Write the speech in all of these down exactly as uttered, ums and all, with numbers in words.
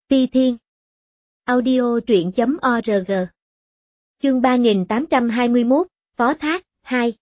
Ti Thiên. Audio truyện chấm org. Chương ba nghìn tám trăm hai mươi mốt, Phó Thác, hai.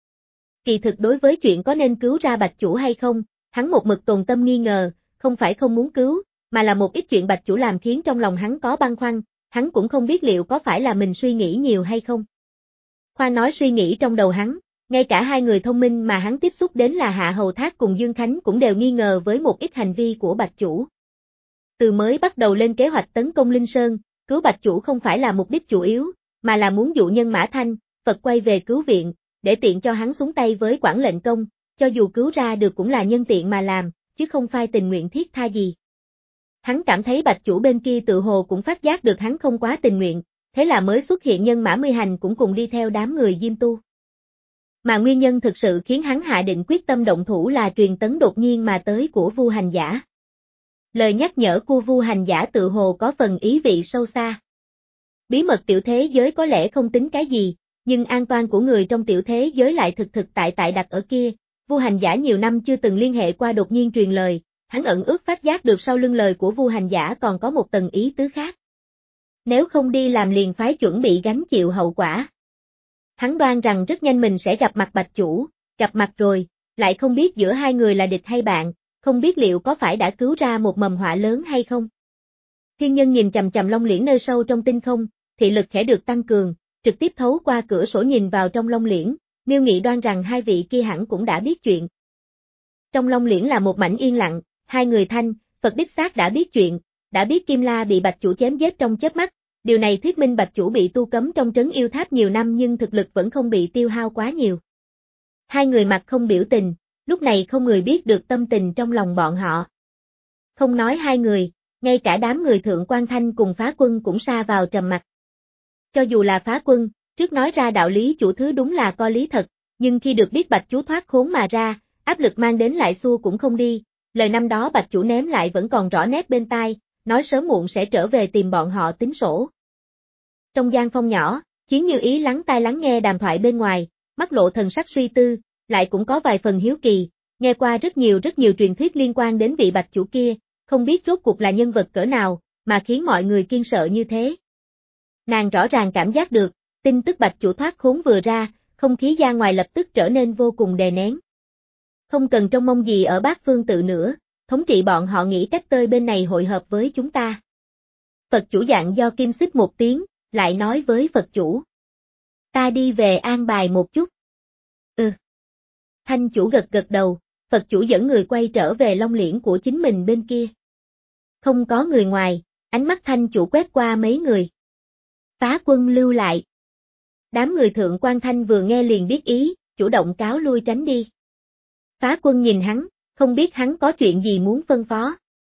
Kỳ thực đối với chuyện có nên cứu ra Bạch Chủ hay không, hắn một mực tồn tâm nghi ngờ, không phải không muốn cứu, mà là một ít chuyện Bạch Chủ làm khiến trong lòng hắn có băn khoăn, hắn cũng không biết liệu có phải là mình suy nghĩ nhiều hay không. Khoa nói suy nghĩ trong đầu hắn, ngay cả hai người thông minh mà hắn tiếp xúc đến là Hạ Hầu Thác cùng Dương Khánh cũng đều nghi ngờ với một ít hành vi của Bạch Chủ. Từ mới bắt đầu lên kế hoạch tấn công Linh Sơn, cứu Bạch Chủ không phải là mục đích chủ yếu, mà là muốn dụ nhân Mã Thanh, Phật quay về cứu viện, để tiện cho hắn xuống tay với Quản lệnh công, cho dù cứu ra được cũng là nhân tiện mà làm, chứ không phải tình nguyện thiết tha gì. Hắn cảm thấy Bạch Chủ bên kia tự hồ cũng phát giác được hắn không quá tình nguyện, thế là mới xuất hiện nhân Mã Mươi Hành cũng cùng đi theo đám người Diêm Tu. Mà nguyên nhân thực sự khiến hắn hạ định quyết tâm động thủ là truyền tấn đột nhiên mà tới của Vu Hành Giả. Lời nhắc nhở của Vu Hành Giả tự hồ có phần ý vị sâu xa. Bí mật tiểu thế giới có lẽ không tính cái gì, nhưng an toàn của người trong tiểu thế giới lại thực thực tại tại đặt ở kia. Vu Hành Giả nhiều năm chưa từng liên hệ qua đột nhiên truyền lời, hắn ẩn ước phát giác được sau lưng lời của Vu Hành Giả còn có một tầng ý tứ khác. Nếu không đi làm liền phái chuẩn bị gánh chịu hậu quả. Hắn đoan rằng rất nhanh mình sẽ gặp mặt Bạch Chủ, gặp mặt rồi, lại không biết giữa hai người là địch hay bạn, không biết liệu có phải đã cứu ra một mầm họa lớn hay không. Thiên Nhân nhìn chằm chằm Long Liễn nơi sâu trong tinh không, thị lực khẽ được tăng cường, trực tiếp thấu qua cửa sổ nhìn vào trong Long Liễn, Miêu Nghị đoan rằng hai vị kia hẳn cũng đã biết chuyện. Trong Long Liễn là một mảnh yên lặng, hai người Thanh, Phật đích xác đã biết chuyện, đã biết Kim La bị Bạch Chủ chém giết trong chớp mắt, điều này thuyết minh Bạch Chủ bị tu cấm trong trấn yêu tháp nhiều năm nhưng thực lực vẫn không bị tiêu hao quá nhiều. Hai người mặt không biểu tình, lúc này không người biết được tâm tình trong lòng bọn họ. Không nói hai người, ngay cả đám người Thượng Quan Thanh cùng Phá Quân cũng sa vào trầm mặc. Cho dù là Phá Quân, trước nói ra đạo lý chủ thứ đúng là có lý thật, nhưng khi được biết Bạch Chủ thoát khốn mà ra, áp lực mang đến lại xua cũng không đi, lời năm đó Bạch Chủ ném lại vẫn còn rõ nét bên tai, nói sớm muộn sẽ trở về tìm bọn họ tính sổ. Trong gian phòng nhỏ, Chiến Như Ý lắng tai lắng nghe đàm thoại bên ngoài, mắt lộ thần sắc suy tư, lại cũng có vài phần hiếu kỳ, nghe qua rất nhiều rất nhiều truyền thuyết liên quan đến vị Bạch Chủ kia, không biết rốt cuộc là nhân vật cỡ nào, mà khiến mọi người kiêng sợ như thế. Nàng rõ ràng cảm giác được, tin tức Bạch Chủ thoát khốn vừa ra, không khí ra ngoài lập tức trở nên vô cùng đè nén. Không cần trông mong gì ở Bát Phương Tự nữa, thống trị bọn họ nghĩ cách tới bên này hội hợp với chúng ta. Phật Chủ dặn do Kim xích một tiếng, lại nói với Phật Chủ. Ta đi về an bài một chút. Ừ. Thanh Chủ gật gật đầu, Phật Chủ dẫn người quay trở về Long Liễn của chính mình bên kia. Không có người ngoài, ánh mắt Thanh Chủ quét qua mấy người. Phá Quân lưu lại. Đám người Thượng Quan Thanh vừa nghe liền biết ý, chủ động cáo lui tránh đi. Phá Quân nhìn hắn, không biết hắn có chuyện gì muốn phân phó.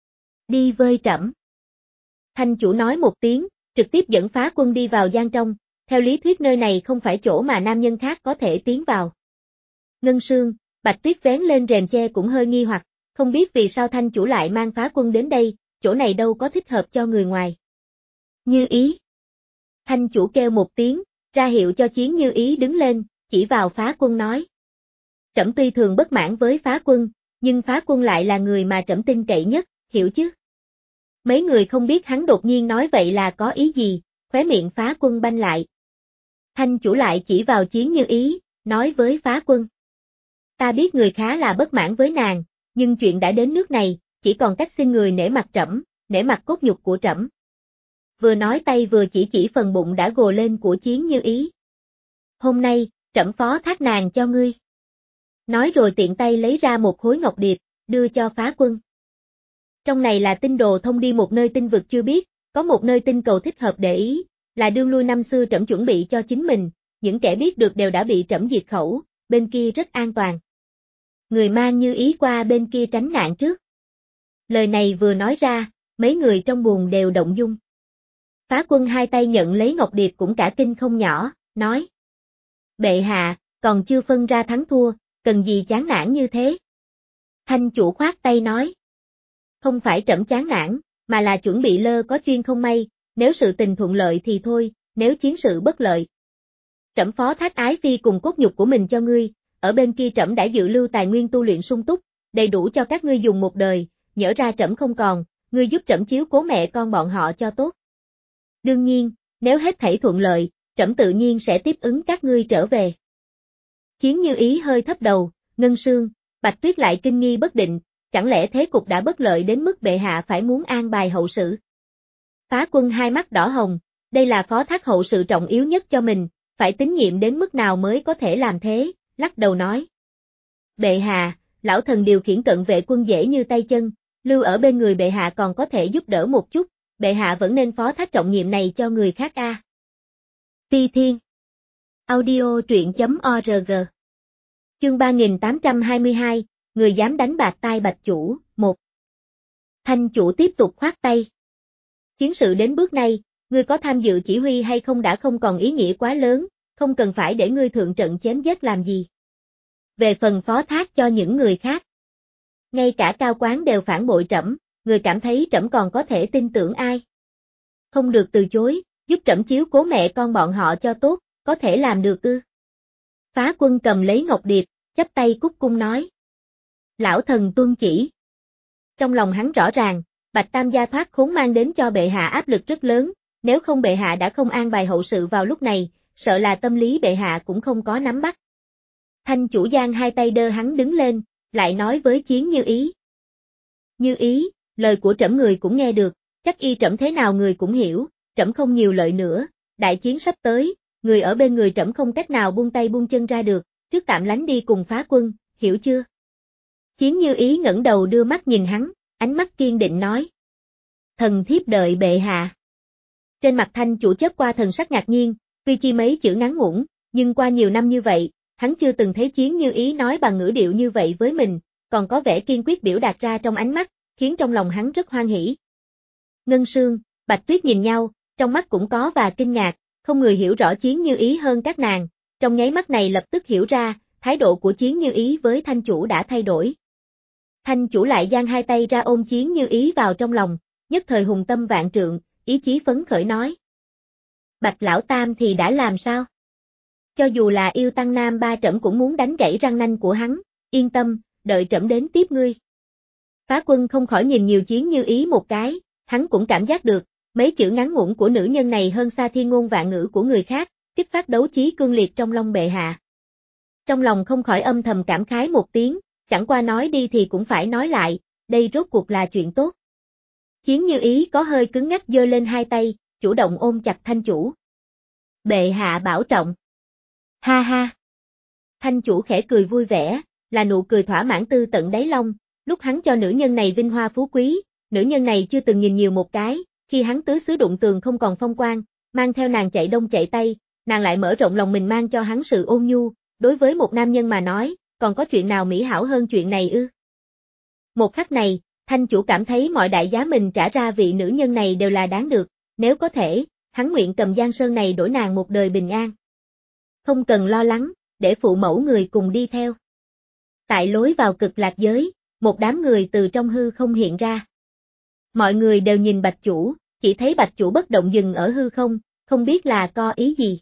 Đi vơi trẫm. Thanh Chủ nói một tiếng, trực tiếp dẫn Phá Quân đi vào gian trong, theo lý thuyết nơi này không phải chỗ mà nam nhân khác có thể tiến vào. Ngân Sương, Bạch Tuyết vén lên rèm che cũng hơi nghi hoặc, không biết vì sao Thanh Chủ lại mang Phá Quân đến đây, chỗ này đâu có thích hợp cho người ngoài. Như Ý. Thanh Chủ kêu một tiếng, ra hiệu cho Chiến Như Ý đứng lên, chỉ vào Phá Quân nói. Trẫm tuy thường bất mãn với Phá Quân, nhưng Phá Quân lại là người mà trẫm tin cậy nhất, hiểu chứ? Mấy người không biết hắn đột nhiên nói vậy là có ý gì, khóe miệng Phá Quân banh lại. Thanh Chủ lại chỉ vào Chiến Như Ý, nói với Phá Quân. Ta biết người khá là bất mãn với nàng, nhưng chuyện đã đến nước này, chỉ còn cách xin người nể mặt trẫm, nể mặt cốt nhục của trẫm. Vừa nói tay vừa chỉ chỉ phần bụng đã gồ lên của Chiến Như Ý. Hôm nay, trẫm phó thác nàng cho ngươi. Nói rồi tiện tay lấy ra một khối ngọc điệp, đưa cho Phá Quân. Trong này là tinh đồ thông đi một nơi tinh vực chưa biết, có một nơi tinh cầu thích hợp để ý, là đương lui năm xưa trẫm chuẩn bị cho chính mình, những kẻ biết được đều đã bị trẫm diệt khẩu, bên kia rất an toàn. Người mang Như Ý qua bên kia tránh nạn trước. Lời này vừa nói ra, mấy người trong buồng đều động dung. Phá Quân hai tay nhận lấy ngọc điệp cũng cả kinh không nhỏ, nói. Bệ hạ, còn chưa phân ra thắng thua, cần gì chán nản như thế? Thanh Chủ khoát tay nói. Không phải trẫm chán nản, mà là chuẩn bị lơ có chuyên không may, nếu sự tình thuận lợi thì thôi, nếu chiến sự bất lợi. Trẫm phó thác Ái Phi cùng cốt nhục của mình cho ngươi, ở bên kia trẫm đã dự lưu tài nguyên tu luyện sung túc, đầy đủ cho các ngươi dùng một đời, nhỡ ra trẫm không còn, ngươi giúp trẫm chiếu cố mẹ con bọn họ cho tốt. Đương nhiên, nếu hết thảy thuận lợi, trẫm tự nhiên sẽ tiếp ứng các ngươi trở về. Chiến Như Ý hơi thấp đầu, Ngân Sương, Bạch Tuyết lại kinh nghi bất định, chẳng lẽ thế cục đã bất lợi đến mức bệ hạ phải muốn an bài hậu sự. Phá Quân hai mắt đỏ hồng, đây là phó thác hậu sự trọng yếu nhất cho mình, phải tín nhiệm đến mức nào mới có thể làm thế, lắc đầu nói. Bệ hạ, lão thần điều khiển cận vệ quân dễ như tay chân, lưu ở bên người bệ hạ còn có thể giúp đỡ một chút, bệ hạ vẫn nên phó thác trọng nhiệm này cho người khác a. À. Ti Thiên Audio truyện chấm org Chương ba nghìn tám trăm hai mươi hai, người dám đánh bạc tai Bạch Chủ, một. Thanh Chủ tiếp tục khoát tay. Chiến sự đến bước này, ngươi có tham dự chỉ huy hay không đã không còn ý nghĩa quá lớn, không cần phải để ngươi thượng trận chém giết làm gì. Về phần phó thác cho những người khác. Ngay cả cao quán đều phản bội trẫm, người cảm thấy trẫm còn có thể tin tưởng ai. Không được từ chối, giúp trẫm chiếu cố mẹ con bọn họ cho tốt, có thể làm được ư. Phá Quân cầm lấy ngọc điệp, chắp tay cúc cung nói. Lão thần tuân chỉ. Trong lòng hắn rõ ràng, Bạch Tam gia thoát khốn mang đến cho bệ hạ áp lực rất lớn, nếu không bệ hạ đã không an bài hậu sự vào lúc này, sợ là tâm lý bệ hạ cũng không có nắm bắt. Thanh Chủ giang hai tay đơ hắn đứng lên, lại nói với Chiến Như Ý. Như Ý, lời của trẫm người cũng nghe được, chắc y trẫm thế nào người cũng hiểu, trẫm không nhiều lợi nữa, đại chiến sắp tới, người ở bên người trẫm không cách nào buông tay buông chân ra được, trước tạm lánh đi cùng Phá Quân, hiểu chưa? Chiến Như Ý ngẩng đầu đưa mắt nhìn hắn, ánh mắt kiên định nói. Thần thiếp đợi bệ hạ. Trên mặt Thanh Chủ chớp qua thần sắc ngạc nhiên, tuy chi mấy chữ ngắn ngủn, nhưng qua nhiều năm như vậy, hắn chưa từng thấy Chiến Như Ý nói bằng ngữ điệu như vậy với mình, còn có vẻ kiên quyết biểu đạt ra trong ánh mắt, khiến trong lòng hắn rất hoan hỉ. Ngân Sương, Bạch Tuyết nhìn nhau, trong mắt cũng có và kinh ngạc, không người hiểu rõ Chiến Như Ý hơn các nàng, trong nháy mắt này lập tức hiểu ra, thái độ của Chiến Như Ý với Thanh Chủ đã thay đổi. Thanh Chủ lại giang hai tay ra ôm Chiến Như Ý vào trong lòng, nhất thời hùng tâm vạn trượng, ý chí phấn khởi nói. Bạch Lão Tam thì đã làm sao? Cho dù là yêu tăng nam ba trẫm cũng muốn đánh gãy răng nanh của hắn, yên tâm, đợi trẫm đến tiếp ngươi. Phá Quân không khỏi nhìn nhiều Chiến Như Ý một cái, hắn cũng cảm giác được, mấy chữ ngắn ngủn của nữ nhân này hơn xa thiên ngôn vạn ngữ của người khác, kích phát đấu chí cương liệt trong lòng bệ hạ. Trong lòng không khỏi âm thầm cảm khái một tiếng, chẳng qua nói đi thì cũng phải nói lại, đây rốt cuộc là chuyện tốt. Chiến Như Ý có hơi cứng ngắc giơ lên hai tay, chủ động ôm chặt Thanh Chủ. Bệ hạ bảo trọng. Ha ha. Thanh Chủ khẽ cười vui vẻ, là nụ cười thỏa mãn tư tận đáy lòng, lúc hắn cho nữ nhân này vinh hoa phú quý, nữ nhân này chưa từng nhìn nhiều một cái, khi hắn tứ xứ đụng tường không còn phong quang, mang theo nàng chạy đông chạy tây, nàng lại mở rộng lòng mình mang cho hắn sự ôn nhu, đối với một nam nhân mà nói, còn có chuyện nào mỹ hảo hơn chuyện này ư? Một khắc này, Thanh Chủ cảm thấy mọi đại giá mình trả ra vị nữ nhân này đều là đáng được, nếu có thể, hắn nguyện cầm Giang Sơn này đổi nàng một đời bình an. Không cần lo lắng, để phụ mẫu người cùng đi theo. Tại lối vào Cực Lạc giới, một đám người từ trong hư không hiện ra. Mọi người đều nhìn Bạch Chủ, chỉ thấy Bạch Chủ bất động dừng ở hư không, không biết là có ý gì.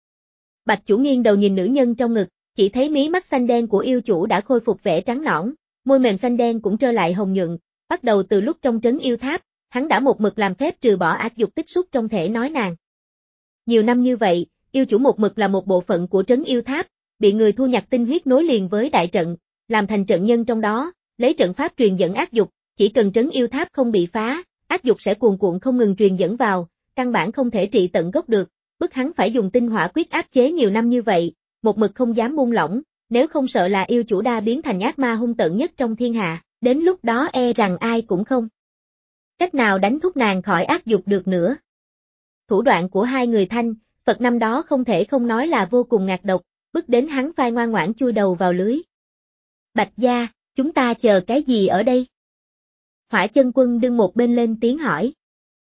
Bạch Chủ nghiêng đầu nhìn nữ nhân trong ngực, chỉ thấy mí mắt xanh đen của yêu chủ đã khôi phục vẻ trắng nõn, môi mềm xanh đen cũng trơ lại hồng nhuận, bắt đầu từ lúc trong trấn yêu tháp, hắn đã một mực làm phép trừ bỏ ác dục tích xúc trong thể nói nàng. Nhiều năm như vậy, yêu chủ một mực là một bộ phận của trấn yêu tháp, bị người thu nhặt tinh huyết nối liền với đại trận, làm thành trận nhân trong đó, lấy trận pháp truyền dẫn ác dục, chỉ cần trấn yêu tháp không bị phá, ác dục sẽ cuồn cuộn không ngừng truyền dẫn vào, căn bản không thể trị tận gốc được, bức hắn phải dùng tinh hỏa quyết áp chế nhiều năm như vậy, một mực không dám buông lỏng, nếu không sợ là yêu chủ đa biến thành ác ma hung tợn nhất trong thiên hạ, đến lúc đó e rằng ai cũng không cách nào đánh thúc nàng khỏi ác dục được nữa. Thủ đoạn của hai người Thanh, Phật năm đó không thể không nói là vô cùng ngạc độc, bức đến hắn phai ngoan ngoãn chui đầu vào lưới. Bạch gia, chúng ta chờ cái gì ở đây? Hỏa Chân Quân đứng một bên lên tiếng hỏi.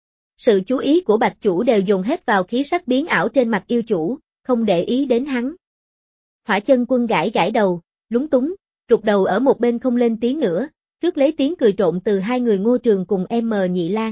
Sự chú ý của Bạch Chủ đều dồn hết vào khí sắc biến ảo trên mặt yêu chủ, không để ý đến hắn. Hỏa Chân Quân gãi gãi đầu, lúng túng, rụt đầu ở một bên không lên tiếng nữa, rước lấy tiếng cười trộn từ hai người Ngô Trường cùng em Nhị Lang.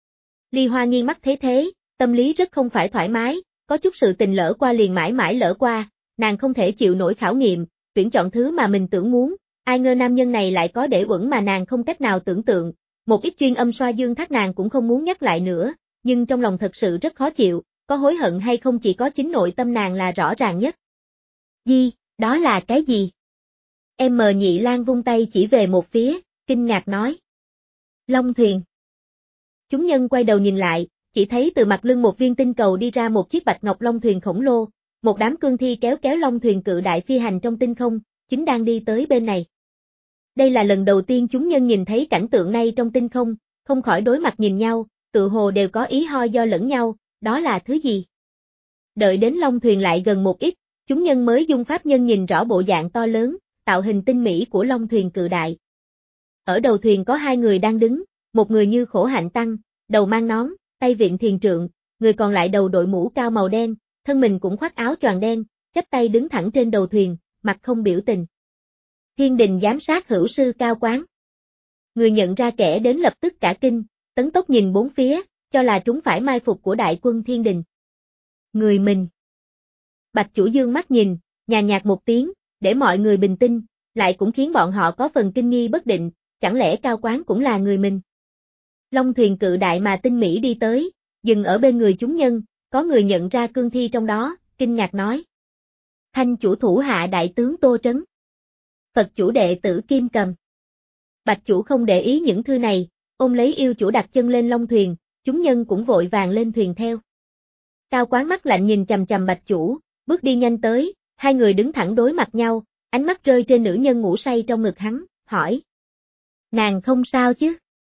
Ly Hoa nghiêng mắt thấy thế, tâm lý rất không phải thoải mái, có chút sự tình lỡ qua liền mãi mãi lỡ qua, nàng không thể chịu nổi khảo nghiệm, tuyển chọn thứ mà mình tưởng muốn, ai ngờ nam nhân này lại có để uẩn mà nàng không cách nào tưởng tượng, một ít chuyên âm xoa dương thắt nàng cũng không muốn nhắc lại nữa, nhưng trong lòng thật sự rất khó chịu, có hối hận hay không chỉ có chính nội tâm nàng là rõ ràng nhất. Di, đó là cái gì? Em mờ Nhị Lang vung tay chỉ về một phía, kinh ngạc nói. Long thuyền. Chúng nhân quay đầu nhìn lại, chỉ thấy từ mặt lưng một viên tinh cầu đi ra một chiếc bạch ngọc long thuyền khổng lồ, một đám cương thi kéo kéo long thuyền cự đại phi hành trong tinh không, chính đang đi tới bên này. Đây là lần đầu tiên chúng nhân nhìn thấy cảnh tượng này trong tinh không, không khỏi đối mặt nhìn nhau, tự hồ đều có ý ho do lẫn nhau, đó là thứ gì? Đợi đến long thuyền lại gần một ít, chúng nhân mới dùng pháp nhân nhìn rõ bộ dạng to lớn, tạo hình tinh mỹ của long thuyền cự đại. Ở đầu thuyền có hai người đang đứng, một người như Khổ Hạnh Tăng, đầu mang nón, tay viện thiền trượng, người còn lại đầu đội mũ cao màu đen, thân mình cũng khoác áo choàng đen, chắp tay đứng thẳng trên đầu thuyền, mặt không biểu tình. Thiên Đình giám sát hữu sư Cao Quán. Người nhận ra kẻ đến lập tức cả kinh, tấn tốc nhìn bốn phía, cho là trúng phải mai phục của đại quân Thiên Đình. Người mình. Bạch Chủ dương mắt nhìn, nhàn nhạt một tiếng, để mọi người bình tĩnh, lại cũng khiến bọn họ có phần kinh nghi bất định, chẳng lẽ Cao Quán cũng là người mình. Long thuyền cự đại mà tinh mỹ đi tới, dừng ở bên người chúng nhân, có người nhận ra cương thi trong đó, kinh ngạc nói. Thanh chủ thủ hạ đại tướng Tô Trấn. Phật chủ đệ tử Kim Cầm. Bạch Chủ không để ý những thư này, ôm lấy yêu chủ đặt chân lên long thuyền, chúng nhân cũng vội vàng lên thuyền theo. Cao Quán mắt lạnh nhìn chằm chằm Bạch Chủ, bước đi nhanh tới, hai người đứng thẳng đối mặt nhau, ánh mắt rơi trên nữ nhân ngủ say trong ngực hắn, hỏi. Nàng không sao chứ?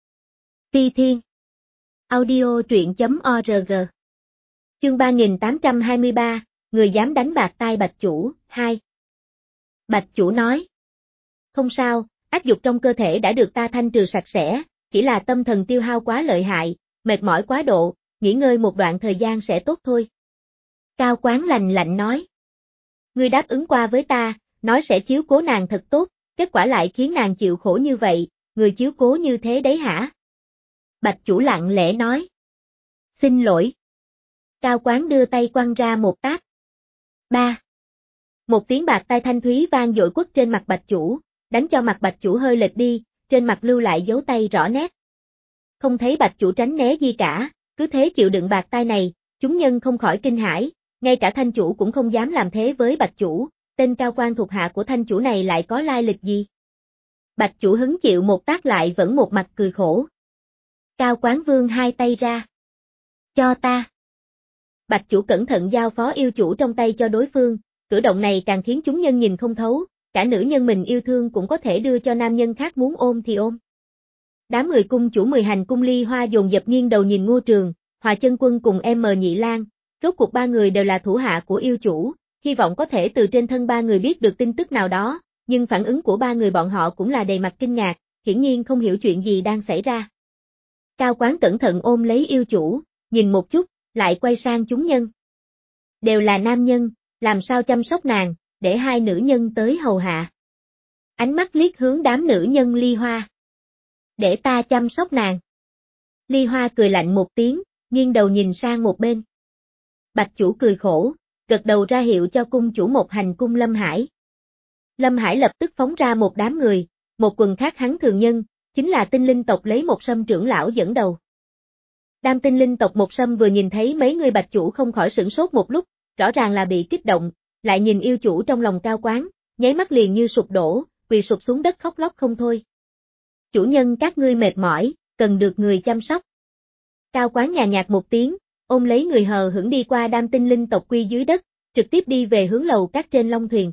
Phi Thiên. Audio truyện chấm org. Chương ba nghìn tám trăm hai mươi ba, người dám đánh bạc tai Bạch Chủ, hai. Bạch Chủ nói. Không sao, ách dục trong cơ thể đã được ta thanh trừ sạch sẽ, chỉ là tâm thần tiêu hao quá lợi hại, mệt mỏi quá độ, nghỉ ngơi một đoạn thời gian sẽ tốt thôi. Cao Quán lạnh lạnh nói. Ngươi đáp ứng qua với ta, nói sẽ chiếu cố nàng thật tốt, kết quả lại khiến nàng chịu khổ như vậy, người chiếu cố như thế đấy hả? Bạch Chủ lặng lẽ nói. Xin lỗi. Cao Quán đưa tay quăng ra một tát. Ba. Một tiếng bạc tai thanh thúy vang dội quất trên mặt Bạch Chủ, đánh cho mặt Bạch Chủ hơi lệch đi, trên mặt lưu lại dấu tay rõ nét. Không thấy Bạch Chủ tránh né gì cả, cứ thế chịu đựng bạc tai này, chúng nhân không khỏi kinh hãi, ngay cả thanh chủ cũng không dám làm thế với Bạch Chủ, tên cao quan thuộc hạ của thanh chủ này lại có lai lịch gì? Bạch Chủ hứng chịu một tát lại vẫn một mặt cười khổ. Cao Quán vươn hai tay ra. Cho ta. Bạch Chủ cẩn thận giao phó yêu chủ trong tay cho đối phương, cử động này càng khiến chúng nhân nhìn không thấu, cả nữ nhân mình yêu thương cũng có thể đưa cho nam nhân khác muốn ôm thì ôm. Đám người cung chủ mười hành cung Ly Hoa dồn dập nghiêng đầu nhìn Ngô Trường, Hòa Chân Quân cùng em mờ Nhị Lang, rốt cuộc ba người đều là thủ hạ của yêu chủ, hy vọng có thể từ trên thân ba người biết được tin tức nào đó, nhưng phản ứng của ba người bọn họ cũng là đầy mặt kinh ngạc, hiển nhiên không hiểu chuyện gì đang xảy ra. Cao Quán cẩn thận ôm lấy yêu chủ, nhìn một chút, lại quay sang chúng nhân. Đều là nam nhân, làm sao chăm sóc nàng, để hai nữ nhân tới hầu hạ. Ánh mắt liếc hướng đám nữ nhân Ly Hoa. Để ta chăm sóc nàng. Ly Hoa cười lạnh một tiếng, nghiêng đầu nhìn sang một bên. Bạch Chủ cười khổ, gật đầu ra hiệu cho cung chủ một hành cung Lâm Hải. Lâm Hải lập tức phóng ra một đám người, một quần khác hắn thường nhân, chính là tinh linh tộc lấy một sâm trưởng lão dẫn đầu. Đám tinh linh tộc một sâm vừa nhìn thấy mấy người Bạch Chủ không khỏi sửng sốt một lúc, rõ ràng là bị kích động, lại nhìn yêu chủ trong lòng Cao Quán, nháy mắt liền như sụp đổ, quỳ sụp xuống đất khóc lóc không thôi. Chủ nhân các ngươi mệt mỏi, cần được người chăm sóc. Cao Quán nhàn nhạt một tiếng, ôm lấy người hờ hững đi qua đám tinh linh tộc quy dưới đất, trực tiếp đi về hướng lầu các trên long thuyền.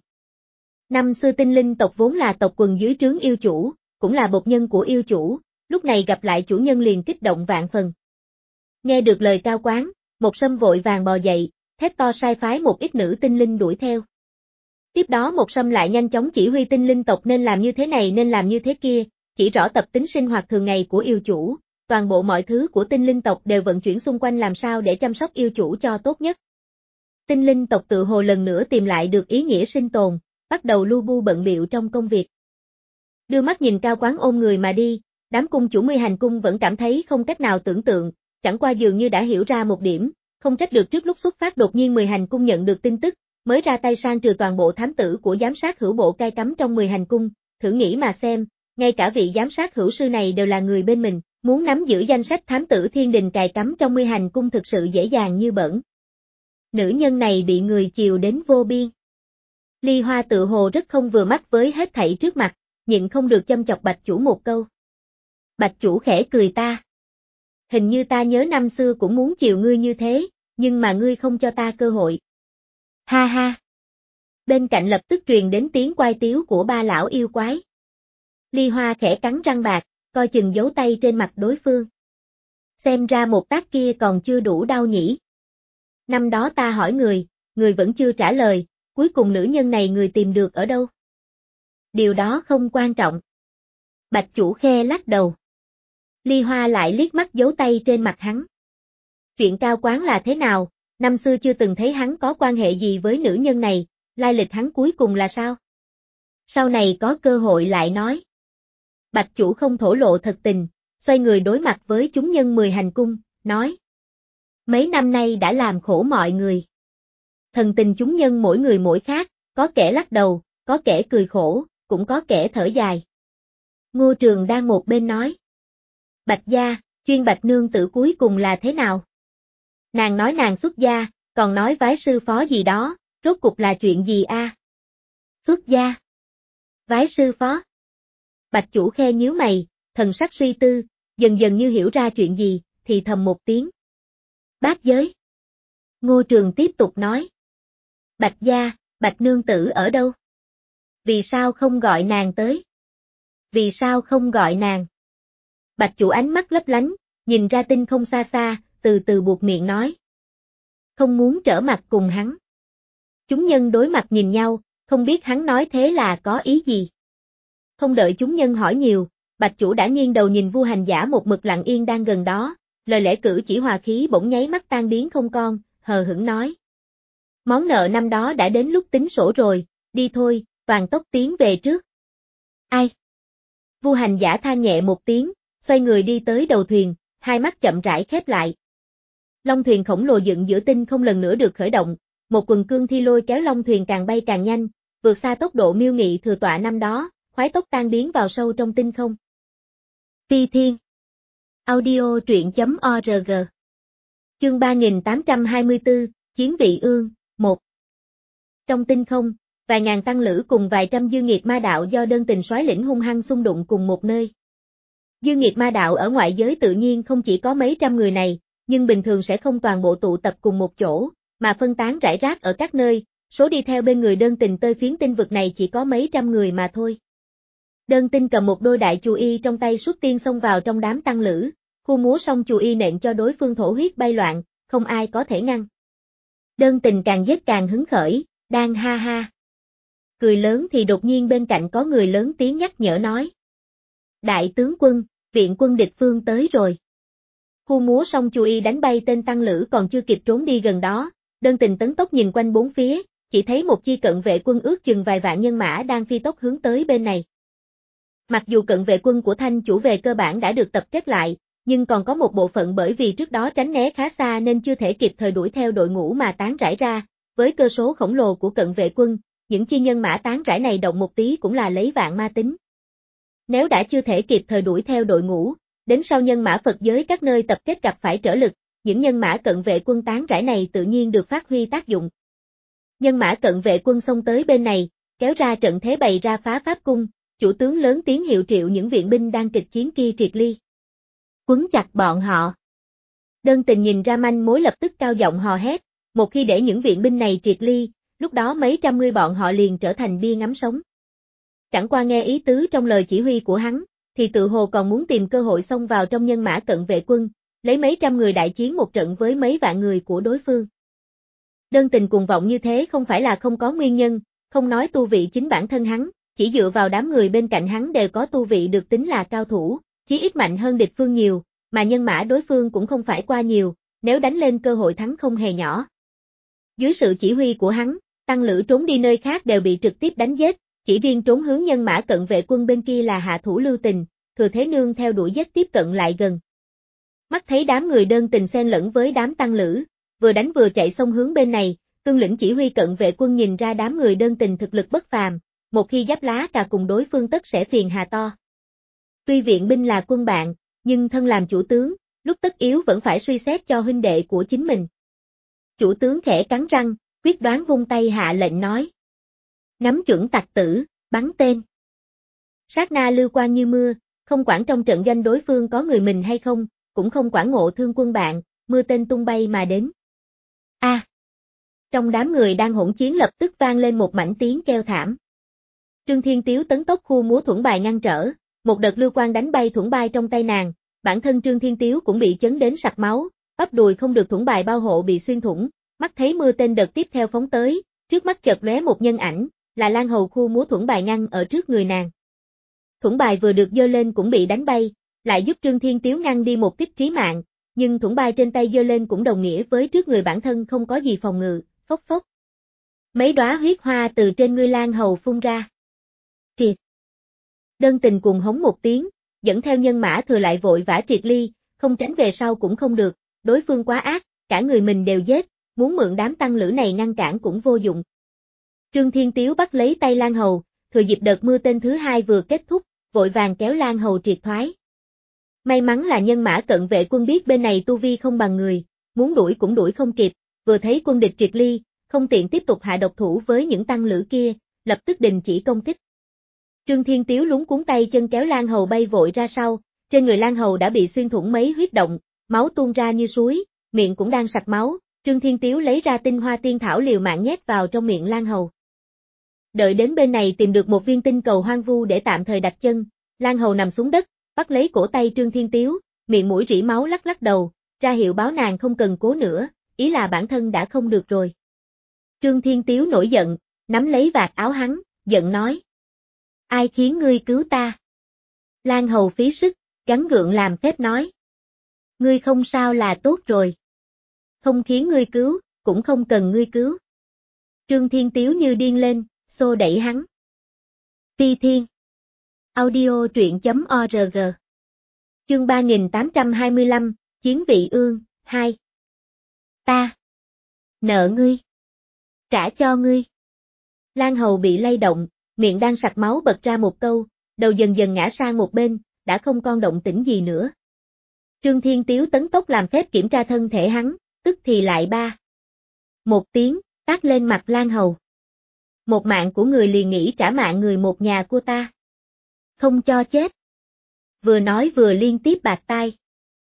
Năm xưa tinh linh tộc vốn là tộc quần dưới trướng yêu chủ, cũng là bộc nhân của yêu chủ, lúc này gặp lại chủ nhân liền kích động vạn phần. Nghe được lời Cao Quán, một sâm vội vàng bò dậy, thét to sai phái một ít nữ tinh linh đuổi theo. Tiếp đó một sâm lại nhanh chóng chỉ huy tinh linh tộc nên làm như thế này nên làm như thế kia, chỉ rõ tập tính sinh hoạt thường ngày của yêu chủ, toàn bộ mọi thứ của tinh linh tộc đều vận chuyển xung quanh làm sao để chăm sóc yêu chủ cho tốt nhất. Tinh linh tộc tự hồ lần nữa tìm lại được ý nghĩa sinh tồn, bắt đầu lu bu bận bịu trong công việc. Đưa mắt nhìn Cao Quán ôm người mà đi, đám cung chủ mười hành cung vẫn cảm thấy không cách nào tưởng tượng, chẳng qua dường như đã hiểu ra một điểm, không trách được trước lúc xuất phát đột nhiên mười hành cung nhận được tin tức, mới ra tay sang trừ toàn bộ thám tử của giám sát hữu bộ cai cắm trong mười hành cung, thử nghĩ mà xem, ngay cả vị giám sát hữu sư này đều là người bên mình, muốn nắm giữ danh sách thám tử thiên đình cài cắm trong mươi hành cung thực sự dễ dàng như bỡn. Nữ nhân này bị người chiều đến vô biên. Ly Hoa tự hồ rất không vừa mắt với hết thảy trước mặt, nhịn không được châm chọc Bạch Chủ một câu. Bạch Chủ khẽ cười ta. Hình như ta nhớ năm xưa cũng muốn chiều ngươi như thế, nhưng mà ngươi không cho ta cơ hội. Ha ha. Bên cạnh lập tức truyền đến tiếng quai tiếu của ba lão yêu quái. Ly Hoa khẽ cắn răng bạc, coi chừng dấu tay trên mặt đối phương. Xem ra một tác kia còn chưa đủ đau nhỉ. Năm đó ta hỏi người, người vẫn chưa trả lời, cuối cùng nữ nhân này người tìm được ở đâu? Điều đó không quan trọng. Bạch Chủ khe lắc đầu. Ly Hoa lại liếc mắt dấu tay trên mặt hắn. Chuyện cao quán là thế nào, năm xưa chưa từng thấy hắn có quan hệ gì với nữ nhân này, lai lịch hắn cuối cùng là sao? Sau này có cơ hội lại nói. Bạch Chủ không thổ lộ thật tình, xoay người đối mặt với chúng nhân mười hành cung, nói. Mấy năm nay đã làm khổ mọi người. Thần tình chúng nhân mỗi người mỗi khác, có kẻ lắc đầu, có kẻ cười khổ, cũng có kẻ thở dài. Ngô Trường đang một bên nói. Bạch gia, chuyên Bạch nương tử cuối cùng là thế nào? Nàng nói nàng xuất gia, còn nói vái sư phó gì đó, rốt cục là chuyện gì a? À? Xuất gia. Vái sư phó. Bạch Chủ khe nhíu mày, thần sắc suy tư, dần dần như hiểu ra chuyện gì, thì thầm một tiếng. Bát giới. Ngô Trường tiếp tục nói. Bạch gia, Bạch nương tử ở đâu? Vì sao không gọi nàng tới? Vì sao không gọi nàng? Bạch Chủ ánh mắt lấp lánh, nhìn ra tinh không xa xa, từ từ buộc miệng nói. Không muốn trở mặt cùng hắn. Chúng nhân đối mặt nhìn nhau, không biết hắn nói thế là có ý gì. Không đợi chúng nhân hỏi nhiều, Bạch Chủ đã nghiêng đầu nhìn Vu Hành Giả một mực lặng yên đang gần đó, lời lẽ cử chỉ hòa khí bỗng nháy mắt tan biến không con, hờ hững nói. Món nợ năm đó đã đến lúc tính sổ rồi, đi thôi, toàn tốc tiến về trước. Ai? Vu Hành Giả than nhẹ một tiếng, xoay người đi tới đầu thuyền, hai mắt chậm rãi khép lại. Long thuyền khổng lồ dựng giữa tinh không lần nữa được khởi động, một quần cương thi lôi kéo long thuyền càng bay càng nhanh, vượt xa tốc độ miêu nghị thừa tọa năm đó, khoái tốc tan biến vào sâu trong tinh không. Phi Thiên. Audio truyện chấm org. Chương ba nghìn tám trăm hai mươi tư, Chiến vị ương, một. Trong tinh không, vài ngàn tăng lữ cùng vài trăm dư nghiệt ma đạo do đơn tình soái lĩnh hung hăng xung đụng cùng một nơi. Dư nghiệt ma đạo ở ngoại giới tự nhiên không chỉ có mấy trăm người này, nhưng bình thường sẽ không toàn bộ tụ tập cùng một chỗ, mà phân tán rải rác ở các nơi, số đi theo bên người đơn tình tơi phiến tinh vực này chỉ có mấy trăm người mà thôi. Đơn tinh cầm một đôi đại chù y trong tay xuất tiên xông vào trong đám tăng lữ, khu múa xong chù y nện cho đối phương thổ huyết bay loạn, không ai có thể ngăn. Đơn tình càng giết càng hứng khởi, đang ha ha. Cười lớn thì đột nhiên bên cạnh có người lớn tiếng nhắc nhở nói. Đại tướng quân, viện quân địch phương tới rồi. Khu múa xong chù y đánh bay tên tăng lữ còn chưa kịp trốn đi gần đó, đơn tình tấn tốc nhìn quanh bốn phía, chỉ thấy một chi cận vệ quân ước chừng vài vạn nhân mã đang phi tốc hướng tới bên này. Mặc dù cận vệ quân của Thanh chủ về cơ bản đã được tập kết lại, nhưng còn có một bộ phận bởi vì trước đó tránh né khá xa nên chưa thể kịp thời đuổi theo đội ngũ mà tán rải ra, với cơ số khổng lồ của cận vệ quân, những chi nhân mã tán rải này động một tí cũng là lấy vạn ma tính. Nếu đã chưa thể kịp thời đuổi theo đội ngũ, đến sau nhân mã Phật giới các nơi tập kết gặp phải trở lực, những nhân mã cận vệ quân tán rải này tự nhiên được phát huy tác dụng. Nhân mã cận vệ quân xông tới bên này, kéo ra trận thế bày ra phá pháp cung, chủ tướng lớn tiếng hiệu triệu những viện binh đang kịch chiến kia triệt ly. Quấn chặt bọn họ. Đơn tình nhìn ra manh mối lập tức cao giọng hò hét, một khi để những viện binh này triệt ly, lúc đó mấy trăm người bọn họ liền trở thành bia ngắm sống. Chẳng qua nghe ý tứ trong lời chỉ huy của hắn, thì tự hồ còn muốn tìm cơ hội xông vào trong nhân mã cận vệ quân, lấy mấy trăm người đại chiến một trận với mấy vạn người của đối phương. Đơn tình cuồng vọng như thế không phải là không có nguyên nhân, không nói tu vị chính bản thân hắn, chỉ dựa vào đám người bên cạnh hắn đều có tu vị được tính là cao thủ, chí ít mạnh hơn địch phương nhiều, mà nhân mã đối phương cũng không phải qua nhiều, nếu đánh lên cơ hội thắng không hề nhỏ. Dưới sự chỉ huy của hắn, tăng lữ trốn đi nơi khác đều bị trực tiếp đánh giết, chỉ riêng trốn hướng nhân mã cận vệ quân bên kia là hạ thủ lưu tình, thừa thế nương theo đuổi giết tiếp cận lại gần. Mắt thấy đám người đơn tình xen lẫn với đám tăng lữ, vừa đánh vừa chạy xông hướng bên này, tương lĩnh chỉ huy cận vệ quân nhìn ra đám người đơn tình thực lực bất phàm, một khi giáp lá cả cùng đối phương tất sẽ phiền hà to. Tuy viện binh là quân bạn, nhưng thân làm chủ tướng, lúc tất yếu vẫn phải suy xét cho huynh đệ của chính mình. Chủ tướng khẽ cắn răng, quyết đoán vung tay hạ lệnh nói. Nắm chuẩn tặc tử, bắn tên. Sát na lưu quang như mưa, không quản trong trận doanh đối phương có người mình hay không, cũng không quản ngộ thương quân bạn, mưa tên tung bay mà đến. A! À, trong đám người đang hỗn chiến lập tức vang lên một mảnh tiếng kêu thảm. Trương Thiên Tiếu tấn tốc khu múa thuẫn bài ngăn trở, một đợt lưu quang đánh bay thuẫn bài trong tay nàng, bản thân Trương Thiên Tiếu cũng bị chấn đến sặc máu, bắp đùi không được thuẫn bài bao hộ bị xuyên thủng, mắt thấy mưa tên đợt tiếp theo phóng tới, trước mắt chợt lóe một nhân ảnh, là Lan Hầu khu múa thuẫn bài ngăn ở trước người nàng. Thuẫn bài vừa được giơ lên cũng bị đánh bay, lại giúp Trương Thiên Tiếu ngăn đi một kích trí mạng, nhưng thuẫn bài trên tay giơ lên cũng đồng nghĩa với trước người bản thân không có gì phòng ngự, phốc phốc. Mấy đóa huyết hoa từ trên ngươi Lan Hầu phun ra. Triệt. Đơn Tình cùng hống một tiếng, dẫn theo nhân mã thừa lại vội vã triệt ly, không tránh về sau cũng không được, đối phương quá ác, cả người mình đều giết, muốn mượn đám tăng lữ này ngăn cản cũng vô dụng. Trương Thiên Tiếu bắt lấy tay Lan Hầu, thừa dịp đợt mưa tên thứ hai vừa kết thúc, vội vàng kéo Lan Hầu triệt thoái. May mắn là nhân mã cận vệ quân biết bên này tu vi không bằng người, muốn đuổi cũng đuổi không kịp, vừa thấy quân địch triệt ly, không tiện tiếp tục hạ độc thủ với những tăng lữ kia, lập tức đình chỉ công kích. Trương Thiên Tiếu lúng cuốn tay chân kéo Lan Hầu bay vội ra sau, trên người Lan Hầu đã bị xuyên thủng mấy huyết động, máu tuôn ra như suối, miệng cũng đang sặc máu, Trương Thiên Tiếu lấy ra tinh hoa tiên thảo liều mạng nhét vào trong miệng Lan Hầu. Đợi đến bên này tìm được một viên tinh cầu hoang vu để tạm thời đặt chân, Lan Hầu nằm xuống đất, bắt lấy cổ tay Trương Thiên Tiếu, miệng mũi rỉ máu lắc lắc đầu, ra hiệu báo nàng không cần cố nữa, ý là bản thân đã không được rồi. Trương Thiên Tiếu nổi giận, nắm lấy vạt áo hắn, giận nói. Ai khiến ngươi cứu ta? Lan Hầu phí sức, gắng gượng làm phép nói. Ngươi không sao là tốt rồi. Không khiến ngươi cứu, cũng không cần ngươi cứu. Trương Thiên Tiếu như điên lên, xô đẩy hắn. Phi Thiên. Audio truyện chấm org. Chương ba nghìn tám trăm hai mươi lăm, Chiến vị ương, hai. Ta. Nợ ngươi. Trả cho ngươi. Lan Hầu bị lay động, miệng đang sặc máu bật ra một câu, đầu dần dần ngã sang một bên, đã không còn động tĩnh gì nữa. Trương Thiên Tiếu tấn tốc làm phép kiểm tra thân thể hắn, tức thì lại ba. Một tiếng, tát lên mặt Lan Hầu. Một mạng của người liền nghĩ trả mạng người một nhà của ta. Không cho chết. Vừa nói vừa liên tiếp bạt tai.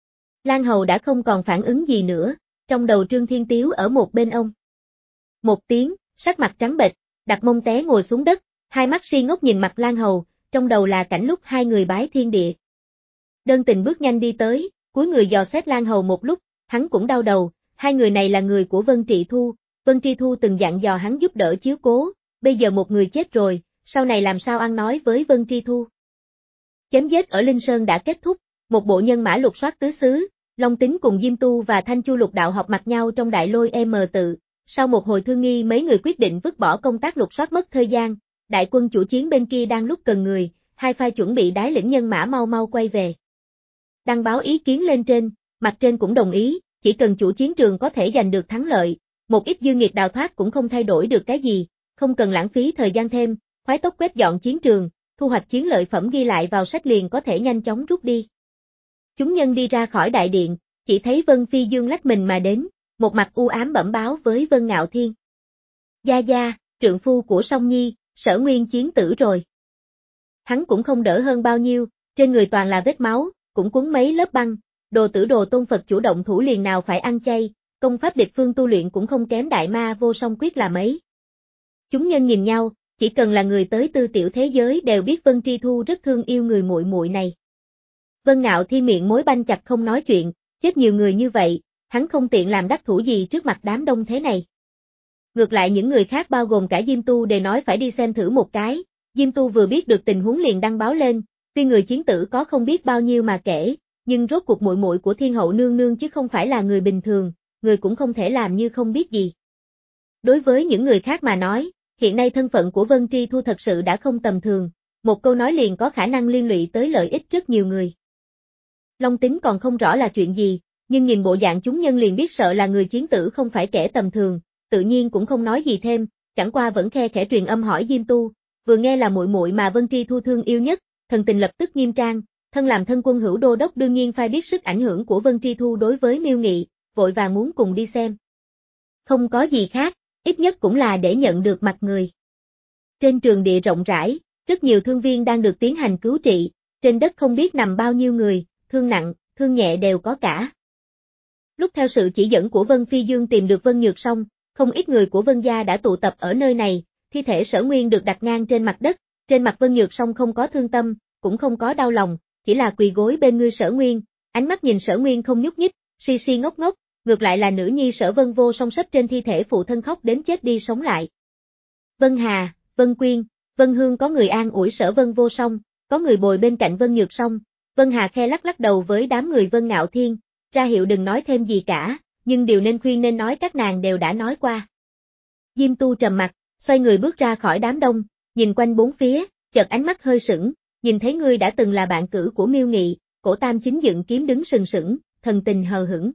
Lan Hầu đã không còn phản ứng gì nữa, trong đầu Trương Thiên Tiếu ở một bên ông. Một tiếng, sắc mặt trắng bệch, đặt mông té ngồi xuống đất, hai mắt si ngốc nhìn mặt Lan Hầu, trong đầu là cảnh lúc hai người bái thiên địa. Đơn Tình bước nhanh đi tới, cúi người dò xét Lan Hầu một lúc, hắn cũng đau đầu, hai người này là người của Vân Trị Thu, Vân Tri Thu từng dặn dò hắn giúp đỡ chiếu cố, bây giờ một người chết rồi, sau này làm sao ăn nói với Vân Tri Thu. Chém giết ở Linh Sơn đã kết thúc, một bộ nhân mã lục soát tứ xứ, Long Tính cùng Diêm Tu và Thanh Chu Lục Đạo họp mặt nhau trong đại lôi M tự, sau một hồi thương nghi mấy người quyết định vứt bỏ công tác lục soát mất thời gian, đại quân chủ chiến bên kia đang lúc cần người, hai phe chuẩn bị đái lĩnh nhân mã mau mau quay về. Đăng báo ý kiến lên trên, mặt trên cũng đồng ý, chỉ cần chủ chiến trường có thể giành được thắng lợi, một ít dư nghiệt đào thoát cũng không thay đổi được cái gì, không cần lãng phí thời gian thêm, khoái tốc quét dọn chiến trường, thu hoạch chiến lợi phẩm ghi lại vào sách liền có thể nhanh chóng rút đi. Chúng nhân đi ra khỏi đại điện, chỉ thấy Vân Phi Dương lách mình mà đến, một mặt u ám bẩm báo với Vân Ngạo Thiên. Gia Gia, trượng phu của Song Nhi, Sở Nguyên chiến tử rồi. Hắn cũng không đỡ hơn bao nhiêu, trên người toàn là vết máu, cũng quấn mấy lớp băng, đồ tử đồ tôn Phật chủ động thủ liền nào phải ăn chay, công pháp địch phương tu luyện cũng không kém đại ma vô song quyết là mấy. Chúng nhân nhìn nhau, chỉ cần là người tới tư tiểu thế giới đều biết Vân Tri Thu rất thương yêu người muội muội này. Vân Ngạo Thiên miệng mối banh chặt không nói chuyện, chết nhiều người như vậy, hắn không tiện làm đắc thủ gì trước mặt đám đông thế này. Ngược lại những người khác bao gồm cả Diêm Tu đều nói phải đi xem thử một cái, Diêm Tu vừa biết được tình huống liền đăng báo lên, tuy người chiến tử có không biết bao nhiêu mà kể, nhưng rốt cuộc muội muội của Thiên Hậu nương nương chứ không phải là người bình thường, người cũng không thể làm như không biết gì. Đối với những người khác mà nói, hiện nay thân phận của Vân Tri Thu thật sự đã không tầm thường, một câu nói liền có khả năng liên lụy tới lợi ích rất nhiều người. Long Tính còn không rõ là chuyện gì, nhưng nhìn bộ dạng chúng nhân liền biết sợ là người chiến tử không phải kẻ tầm thường, tự nhiên cũng không nói gì thêm, chẳng qua vẫn khe khẽ truyền âm hỏi Diêm Tu, vừa nghe là muội muội mà Vân Tri Thu thương yêu nhất, thần tình lập tức nghiêm trang, thân làm thân quân hữu đô đốc đương nhiên phải biết sức ảnh hưởng của Vân Tri Thu đối với Miêu Nghị, vội vàng muốn cùng đi xem. Không có gì khác, ít nhất cũng là để nhận được mặt người. Trên trường địa rộng rãi, rất nhiều thương viên đang được tiến hành cứu trị, trên đất không biết nằm bao nhiêu người, thương nặng, thương nhẹ đều có cả. Lúc theo sự chỉ dẫn của Vân Phi Dương tìm được Vân Nhược Song, không ít người của Vân gia đã tụ tập ở nơi này, thi thể Sở Nguyên được đặt ngang trên mặt đất, trên mặt Vân Nhược Song không có thương tâm, cũng không có đau lòng, chỉ là quỳ gối bên người Sở Nguyên, ánh mắt nhìn Sở Nguyên không nhúc nhích, si si ngốc ngốc, ngược lại là nữ nhi Sở Vân Vô Song sấp trên thi thể phụ thân khóc đến chết đi sống lại. Vân Hà, Vân Quyên, Vân Hương có người an ủi Sở Vân Vô Song, có người bồi bên cạnh Vân Nhược Song, Vân Hà khe lắc lắc đầu với đám người Vân Ngạo Thiên, ra hiệu đừng nói thêm gì cả, nhưng điều nên khuyên nên nói các nàng đều đã nói qua. Diêm Tu trầm mặt, xoay người bước ra khỏi đám đông, nhìn quanh bốn phía, chợt ánh mắt hơi sững, nhìn thấy ngươi đã từng là bạn cử của Miêu Nghị, Cổ Tam Chính dựng kiếm đứng sừng sững, thần tình hờ hững.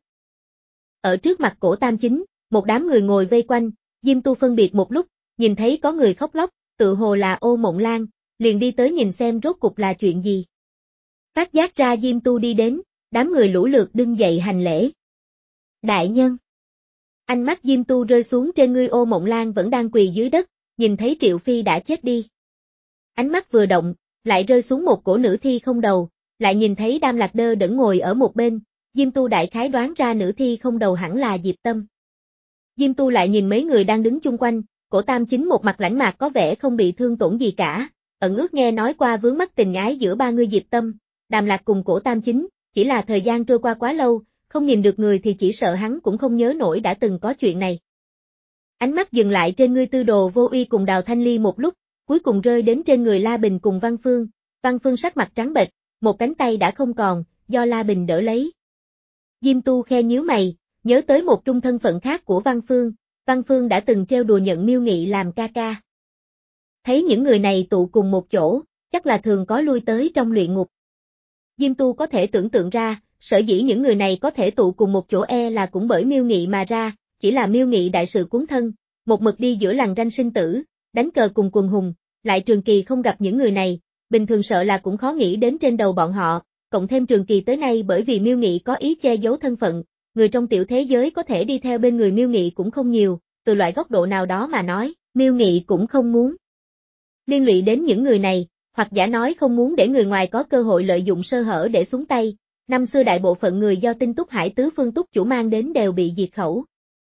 Ở trước mặt Cổ Tam Chính, một đám người ngồi vây quanh, Diêm Tu phân biệt một lúc, nhìn thấy có người khóc lóc, tự hồ là Ô Mộng Lan, liền đi tới nhìn xem rốt cục là chuyện gì. Phát giác ra Diêm Tu đi đến, đám người lũ lượt đứng dậy hành lễ. Đại nhân. Ánh mắt Diêm Tu rơi xuống trên người Ô Mộng Lan vẫn đang quỳ dưới đất, nhìn thấy Triệu Phi đã chết đi. Ánh mắt vừa động, lại rơi xuống một cổ nữ thi không đầu, lại nhìn thấy Đam Lạc Đơ đẫn ngồi ở một bên, Diêm Tu đại khái đoán ra nữ thi không đầu hẳn là Diệp Tâm. Diêm Tu lại nhìn mấy người đang đứng chung quanh, Cổ Tam Chính một mặt lãnh mạc có vẻ không bị thương tổn gì cả, ẩn ước nghe nói qua vướng mắc tình ái giữa ba người Diệp Tâm, Đàm Lạc cùng Cổ Tam Chính, chỉ là thời gian trôi qua quá lâu, không nhìn được người thì chỉ sợ hắn cũng không nhớ nổi đã từng có chuyện này. Ánh mắt dừng lại trên người Tư Đồ Vô Uy cùng Đào Thanh Ly một lúc, cuối cùng rơi đến trên người La Bình cùng Văn Phương, Văn Phương sắc mặt trắng bệch, một cánh tay đã không còn, do La Bình đỡ lấy. Diêm Tu khe nhíu mày, nhớ tới một trung thân phận khác của Văn Phương, Văn Phương đã từng trêu đùa nhận Miêu Nghị làm ca ca. Thấy những người này tụ cùng một chỗ, chắc là thường có lui tới trong luyện ngục. Diêm Tu có thể tưởng tượng ra, sở dĩ những người này có thể tụ cùng một chỗ e là cũng bởi Miêu Nghị mà ra, chỉ là Miêu Nghị đại sự cuốn thân, một mực đi giữa lằn ranh sinh tử, đánh cờ cùng quần hùng, lại Trường Kỳ không gặp những người này, bình thường sợ là cũng khó nghĩ đến trên đầu bọn họ, cộng thêm Trường Kỳ tới nay bởi vì Miêu Nghị có ý che giấu thân phận, người trong tiểu thế giới có thể đi theo bên người Miêu Nghị cũng không nhiều, từ loại góc độ nào đó mà nói, Miêu Nghị cũng không muốn liên lụy đến những người này, hoặc giả nói không muốn để người ngoài có cơ hội lợi dụng sơ hở để xuống tay. Năm xưa đại bộ phận người do Tinh Túc Hải tứ phương túc chủ mang đến đều bị diệt khẩu.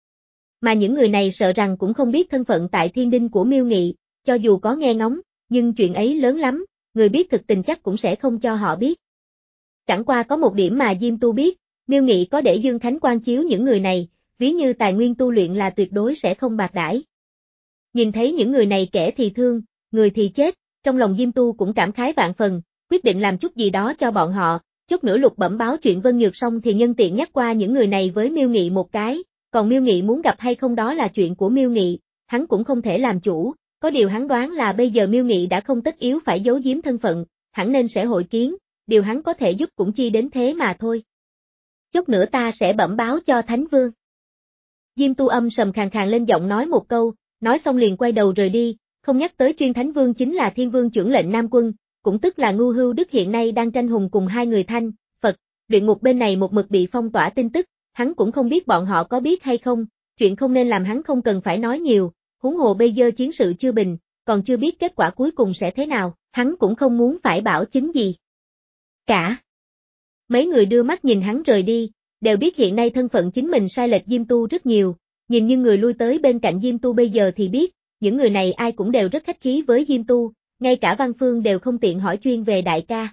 Mà những người này sợ rằng cũng không biết thân phận tại thiên đinh của Miêu Nghị, cho dù có nghe ngóng, nhưng chuyện ấy lớn lắm, người biết thực tình chắc cũng sẽ không cho họ biết. Chẳng qua có một điểm mà Diêm Tu biết, Miêu Nghị có để Dương Khánh quan chiếu những người này, ví như tài nguyên tu luyện là tuyệt đối sẽ không bạc đãi. Nhìn thấy những người này kẻ thì thương, người thì chết, trong lòng Diêm Tu cũng cảm khái vạn phần, quyết định làm chút gì đó cho bọn họ. Chút nữa Lục bẩm báo chuyện Vân Nhược xong thì nhân tiện nhắc qua những người này với Miêu Nghị một cái, còn Miêu Nghị muốn gặp hay không đó là chuyện của Miêu Nghị, hắn cũng không thể làm chủ, có điều hắn đoán là bây giờ Miêu Nghị đã không tất yếu phải giấu giếm thân phận, hẳn nên sẽ hội kiến, điều hắn có thể giúp cũng chi đến thế mà thôi. Chút nữa ta sẽ bẩm báo cho Thánh Vương. Diêm Tu âm sầm khàn khàn lên giọng nói một câu, nói xong liền quay đầu rời đi, không nhắc tới chuyên Thánh Vương chính là Thiên Vương trưởng lệnh Nam Quân. Cũng tức là Ngưu Hưu Đức hiện nay đang tranh hùng cùng hai người Thanh, Phật, luyện ngục bên này một mực bị phong tỏa tin tức, hắn cũng không biết bọn họ có biết hay không, chuyện không nên làm hắn không cần phải nói nhiều, huống hồ bây giờ chiến sự chưa bình, còn chưa biết kết quả cuối cùng sẽ thế nào, hắn cũng không muốn phải bảo chứng gì. Cả. Mấy người đưa mắt nhìn hắn rời đi, đều biết hiện nay thân phận chính mình sai lệch Diêm Tu rất nhiều, nhìn như người lui tới bên cạnh Diêm Tu bây giờ thì biết, những người này ai cũng đều rất khách khí với Diêm Tu. Ngay cả Văn Phương đều không tiện hỏi chuyên về đại ca.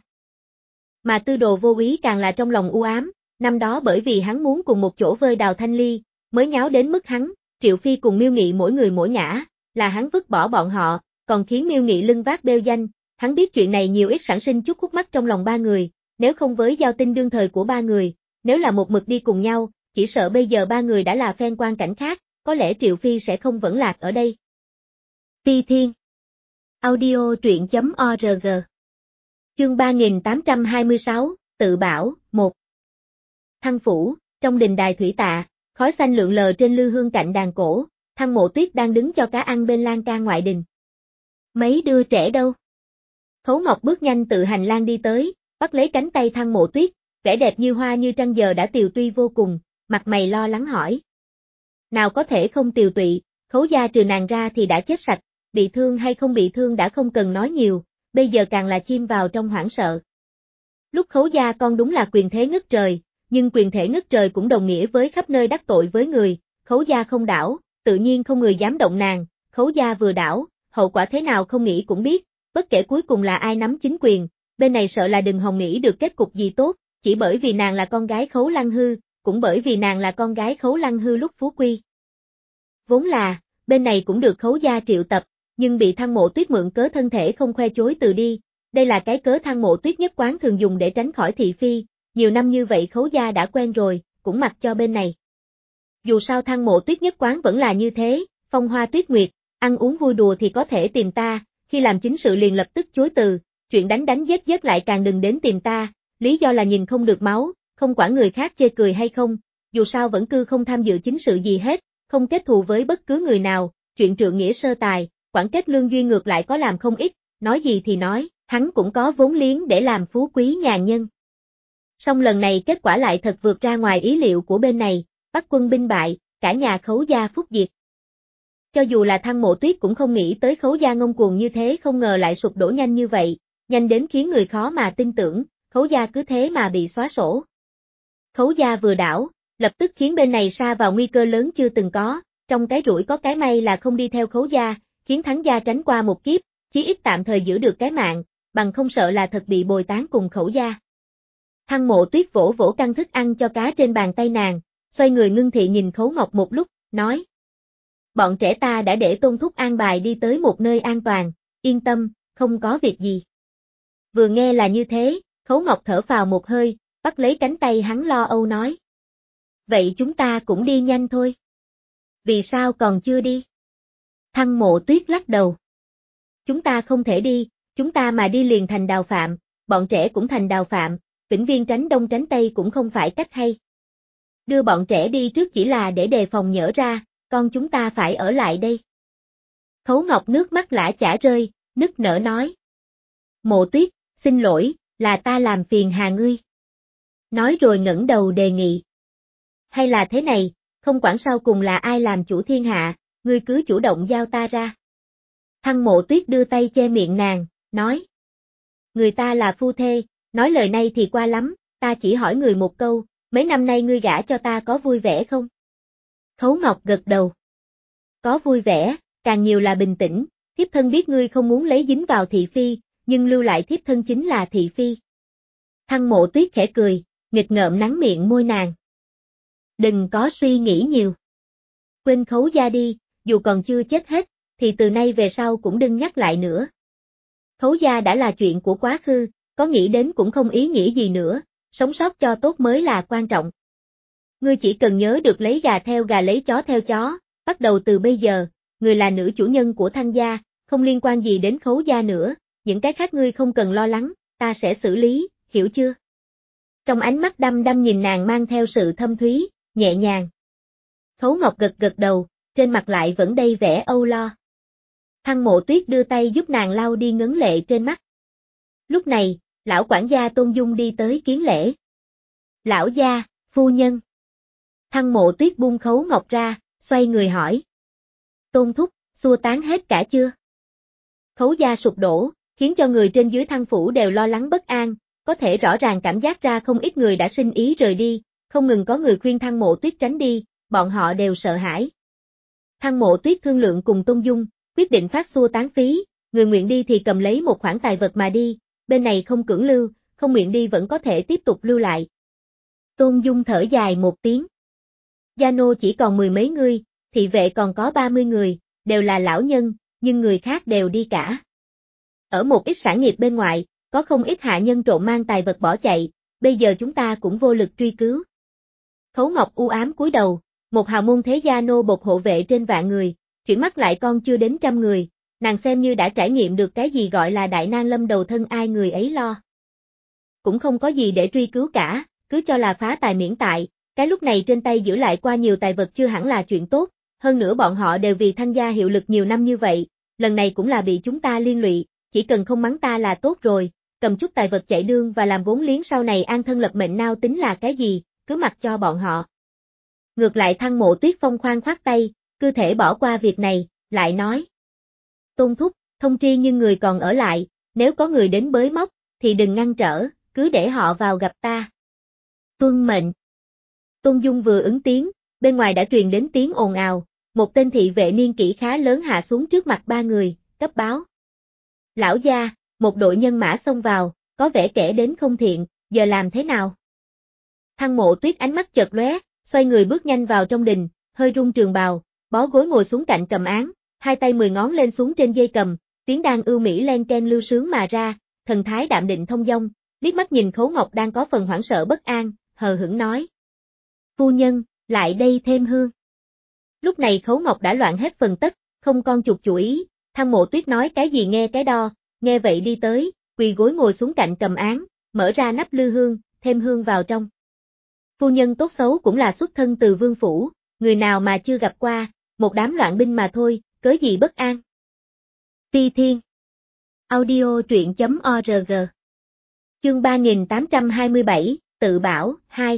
Mà Tư Đồ Vô Úy càng là trong lòng u ám, năm đó bởi vì hắn muốn cùng một chỗ với Đào Thanh Ly, mới nháo đến mức hắn, Triệu Phi cùng Miêu Nghị mỗi người mỗi ngã, là hắn vứt bỏ bọn họ, còn khiến Miêu Nghị lưng vác bêu danh, hắn biết chuyện này nhiều ít sản sinh chút khúc mắc trong lòng ba người, nếu không với giao tinh đương thời của ba người, nếu là một mực đi cùng nhau, chỉ sợ bây giờ ba người đã là phen quan cảnh khác, có lẽ Triệu Phi sẽ không vẫn lạc ở đây. Ti Thiên Audio truyện chấm org Chương ba nghìn tám trăm hai mươi sáu, Tự Bảo, một Thăng Phủ, trong đình đài thủy tạ, khói xanh lượn lờ trên lư hương cạnh đàn cổ, Thăng Mộ Tuyết đang đứng cho cá ăn bên lan can ngoại đình. Mấy đứa trẻ đâu? Khấu Ngọc bước nhanh tự hành lang đi tới, bắt lấy cánh tay Thăng Mộ Tuyết, vẻ đẹp như hoa như trăng giờ đã tiều tuy vô cùng, mặt mày lo lắng hỏi. Nào có thể không tiều tụy, Khấu gia trừ nàng ra thì đã chết sạch, bị thương hay không bị thương đã không cần nói nhiều, bây giờ càng là chìm vào trong hoảng sợ. Lúc Khấu gia con đúng là quyền thế ngất trời, nhưng quyền thế ngất trời cũng đồng nghĩa với khắp nơi đắc tội với người, Khấu gia không đảo, tự nhiên không người dám động nàng, Khấu gia vừa đảo, hậu quả thế nào không nghĩ cũng biết, bất kể cuối cùng là ai nắm chính quyền, bên này sợ là đừng hòng nghĩ được kết cục gì tốt, chỉ bởi vì nàng là con gái Khấu Lăng Hư, cũng bởi vì nàng là con gái Khấu Lăng Hư lúc phú quy. Vốn là, bên này cũng được Khấu gia triệu tập, nhưng bị Thăng Mộ Tuyết mượn cớ thân thể không khoe chối từ đi, đây là cái cớ Thăng Mộ Tuyết nhất quán thường dùng để tránh khỏi thị phi, nhiều năm như vậy Khấu gia đã quen rồi, cũng mặc cho bên này. Dù sao Thăng Mộ Tuyết nhất quán vẫn là như thế, phong hoa tuyết nguyệt, ăn uống vui đùa thì có thể tìm ta, khi làm chính sự liền lập tức chối từ, chuyện đánh đánh giết giết lại càng đừng đến tìm ta, lý do là nhìn không được máu, không quản người khác chê cười hay không, dù sao vẫn cứ không tham dự chính sự gì hết, không kết thù với bất cứ người nào, chuyện trượng nghĩa sơ tài, quản kết lương duyên ngược lại có làm không ít, nói gì thì nói, hắn cũng có vốn liếng để làm phú quý nhàn nhân. Song lần này kết quả lại thật vượt ra ngoài ý liệu của bên này, Bắc quân binh bại, cả nhà Khấu gia phúc diệt. Cho dù là Thăng Mộ Tuyết cũng không nghĩ tới Khấu gia ngông cuồng như thế, không ngờ lại sụp đổ nhanh như vậy, nhanh đến khiến người khó mà tin tưởng, Khấu gia cứ thế mà bị xóa sổ. Khấu gia vừa đảo, lập tức khiến bên này sa vào nguy cơ lớn chưa từng có, trong cái rủi có cái may là không đi theo Khấu gia, khiến Thắng gia tránh qua một kiếp, chí ít tạm thời giữ được cái mạng, bằng không sợ là thật bị bồi tán cùng Khấu gia. Thăng Mộ Tuyết vỗ vỗ căn thức ăn cho cá trên bàn tay nàng, xoay người ngưng thị nhìn Khấu Ngọc một lúc, nói. Bọn trẻ ta đã để Tôn thúc an bài đi tới một nơi an toàn, yên tâm, không có việc gì. Vừa nghe là như thế, Khấu Ngọc thở phào một hơi, bắt lấy cánh tay hắn lo âu nói. Vậy chúng ta cũng đi nhanh thôi. Vì sao còn chưa đi? Thăng Mộ Tuyết lắc đầu. Chúng ta không thể đi, chúng ta mà đi liền thành đào phạm, bọn trẻ cũng thành đào phạm, vĩnh viên tránh đông tránh tây cũng không phải cách hay. Đưa bọn trẻ đi trước chỉ là để đề phòng nhỡ ra, con chúng ta phải ở lại đây. Khấu Ngọc nước mắt lã chả rơi, nức nở nói. Mộ Tuyết, xin lỗi, là ta làm phiền hà ngươi. Nói rồi ngẩng đầu đề nghị. Hay là thế này, không quản sau cùng là ai làm chủ thiên hạ, ngươi cứ chủ động giao ta ra. Thăng Mộ Tuyết đưa tay che miệng nàng, nói. Người ta là phu thê, nói lời này thì qua lắm, ta chỉ hỏi người một câu, mấy năm nay ngươi gả cho ta có vui vẻ không? Khấu Ngọc gật đầu. Có vui vẻ, càng nhiều là bình tĩnh, thiếp thân biết ngươi không muốn lấy dính vào thị phi, nhưng lưu lại thiếp thân chính là thị phi. Thăng Mộ Tuyết khẽ cười, nghịch ngợm nắn miệng môi nàng. Đừng có suy nghĩ nhiều. Quên Khấu gia đi, dù còn chưa chết hết, thì từ nay về sau cũng đừng nhắc lại nữa. Khấu gia đã là chuyện của quá khứ, có nghĩ đến cũng không ý nghĩa gì nữa, sống sót cho tốt mới là quan trọng. Ngươi chỉ cần nhớ được lấy gà theo gà lấy chó theo chó, bắt đầu từ bây giờ, ngươi là nữ chủ nhân của Thăng gia, không liên quan gì đến Khấu gia nữa, những cái khác ngươi không cần lo lắng, ta sẽ xử lý, hiểu chưa? Trong ánh mắt đăm đăm nhìn nàng mang theo sự thâm thúy, nhẹ nhàng. Khấu Ngọc gật gật đầu, trên mặt lại vẫn đầy vẻ âu lo. Thăng Mộ Tuyết đưa tay giúp nàng lau đi ngấn lệ trên mắt. Lúc này, lão quản gia Tôn Dung đi tới kiến lễ. Lão gia, phu nhân. Thăng Mộ Tuyết buông Khấu Ngọc ra, xoay người hỏi. Tôn thúc, xua tán hết cả chưa? Khấu gia sụp đổ, khiến cho người trên dưới Thăng phủ đều lo lắng bất an, có thể rõ ràng cảm giác ra không ít người đã sinh ý rời đi, không ngừng có người khuyên Thăng Mộ Tuyết tránh đi, bọn họ đều sợ hãi. Thăng Mộ Tuyết thương lượng cùng Tôn Dung, quyết định phát xua tán phí, người nguyện đi thì cầm lấy một khoản tài vật mà đi, bên này không cưỡng lưu, không nguyện đi vẫn có thể tiếp tục lưu lại. Tôn Dung thở dài một tiếng. Gia nô chỉ còn mười mấy người, thị vệ còn có ba mươi người, đều là lão nhân, nhưng người khác đều đi cả. Ở một ít sản nghiệp bên ngoài, có không ít hạ nhân trộm mang tài vật bỏ chạy, bây giờ chúng ta cũng vô lực truy cứu. Khấu Ngọc u ám cúi đầu, một hào môn thế gia nô bộc hộ vệ trên vạn người, chuyển mắt lại con chưa đến trăm người, nàng xem như đã trải nghiệm được cái gì gọi là đại nan lâm đầu thân ai người ấy lo. Cũng không có gì để truy cứu cả, cứ cho là phá tài miễn tại, cái lúc này trên tay giữ lại qua nhiều tài vật chưa hẳn là chuyện tốt, hơn nữa bọn họ đều vì Thăng gia hiệu lực nhiều năm như vậy, lần này cũng là bị chúng ta liên lụy, chỉ cần không mắng ta là tốt rồi, cầm chút tài vật chạy đương và làm vốn liếng sau này an thân lập mệnh nào tính là cái gì, cứ mặc cho bọn họ. Ngược lại Thăng Mộ Tuyết phong khoan khoát tay, cứ thể bỏ qua việc này, lại nói. Tôn thúc, thông tri nhưng người còn ở lại, nếu có người đến bới móc, thì đừng ngăn trở, cứ để họ vào gặp ta. Tuân mệnh. Tôn Dung vừa ứng tiếng, bên ngoài đã truyền đến tiếng ồn ào, một tên thị vệ niên kỷ khá lớn hạ xuống trước mặt ba người, cấp báo. Lão gia, một đội nhân mã xông vào, có vẻ kẻ đến không thiện, giờ làm thế nào? Thăng Mộ Tuyết ánh mắt chợt lóe, xoay người bước nhanh vào trong đình, hơi rung trường bào, bó gối ngồi xuống cạnh cầm án, hai tay mười ngón lên xuống trên dây cầm, tiếng đàn ưu mỹ len ken lưu sướng mà ra, thần thái đạm định thông dong, liếc mắt nhìn Khấu Ngọc đang có phần hoảng sợ bất an, hờ hững nói. Phu nhân, lại đây thêm hương. Lúc này Khấu Ngọc đã loạn hết phần tất, không con chụp chủ ý, Thăng Mộ Tuyết nói cái gì nghe cái đó, nghe vậy đi tới, quỳ gối ngồi xuống cạnh cầm án, mở ra nắp lư hương, thêm hương vào trong. Phu nhân tốt xấu cũng là xuất thân từ vương phủ, người nào mà chưa gặp qua, một đám loạn binh mà thôi, cớ gì bất an. Ti Thiên. Audio truyện.org. Chương ba nghìn tám trăm hai mươi bảy, tự bảo, hai.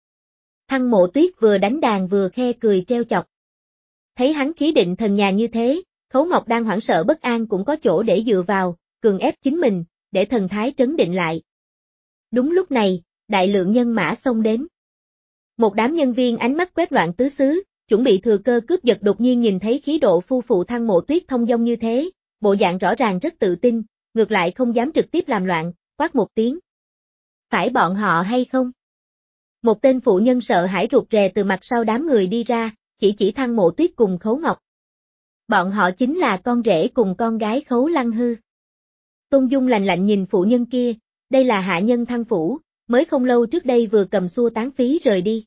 Thăng Mộ Tuyết vừa đánh đàn vừa khe cười treo chọc. Thấy hắn khí định thần nhàn như thế, Khấu Ngọc đang hoảng sợ bất an cũng có chỗ để dựa vào, cường ép chính mình, để thần thái trấn định lại. Đúng lúc này, đại lượng nhân mã xông đến. Một đám nhân viên ánh mắt quét loạn tứ xứ, chuẩn bị thừa cơ cướp giật đột nhiên nhìn thấy khí độ phu phụ Thăng Mộ Tuyết thông dong như thế, bộ dạng rõ ràng rất tự tin, ngược lại không dám trực tiếp làm loạn, quát một tiếng. Phải bọn họ hay không? Một tên phụ nhân sợ hãi rụt rè từ mặt sau đám người đi ra, chỉ chỉ Thăng Mộ Tuyết cùng Khấu Ngọc. Bọn họ chính là con rể cùng con gái Khấu Lăng Hư. Tôn Dung lạnh lạnh nhìn phụ nhân kia, đây là hạ nhân Thăng phủ, mới không lâu trước đây vừa cầm xua tán phí rời đi.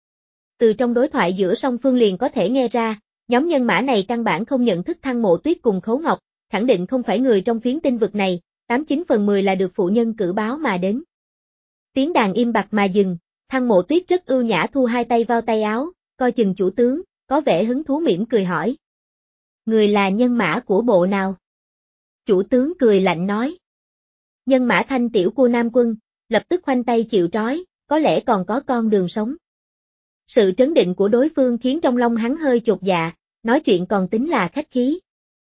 Từ trong đối thoại giữa song phương liền có thể nghe ra, nhóm nhân mã này căn bản không nhận thức Thăng Mộ Tuyết cùng Khấu Ngọc, khẳng định không phải người trong phiến tinh vực này, tám chín phần mười là được phụ nhân cử báo mà đến. Tiếng đàn im bặt mà dừng, Thăng Mộ Tuyết rất ưu nhã thu hai tay vào tay áo, coi chừng chủ tướng, có vẻ hứng thú mỉm cười hỏi. Người là nhân mã của bộ nào? Chủ tướng cười lạnh nói. Nhân mã Thanh tiểu của Nam quân, lập tức khoanh tay chịu trói, có lẽ còn có con đường sống. Sự trấn định của đối phương khiến trong lòng hắn hơi chột dạ, nói chuyện còn tính là khách khí.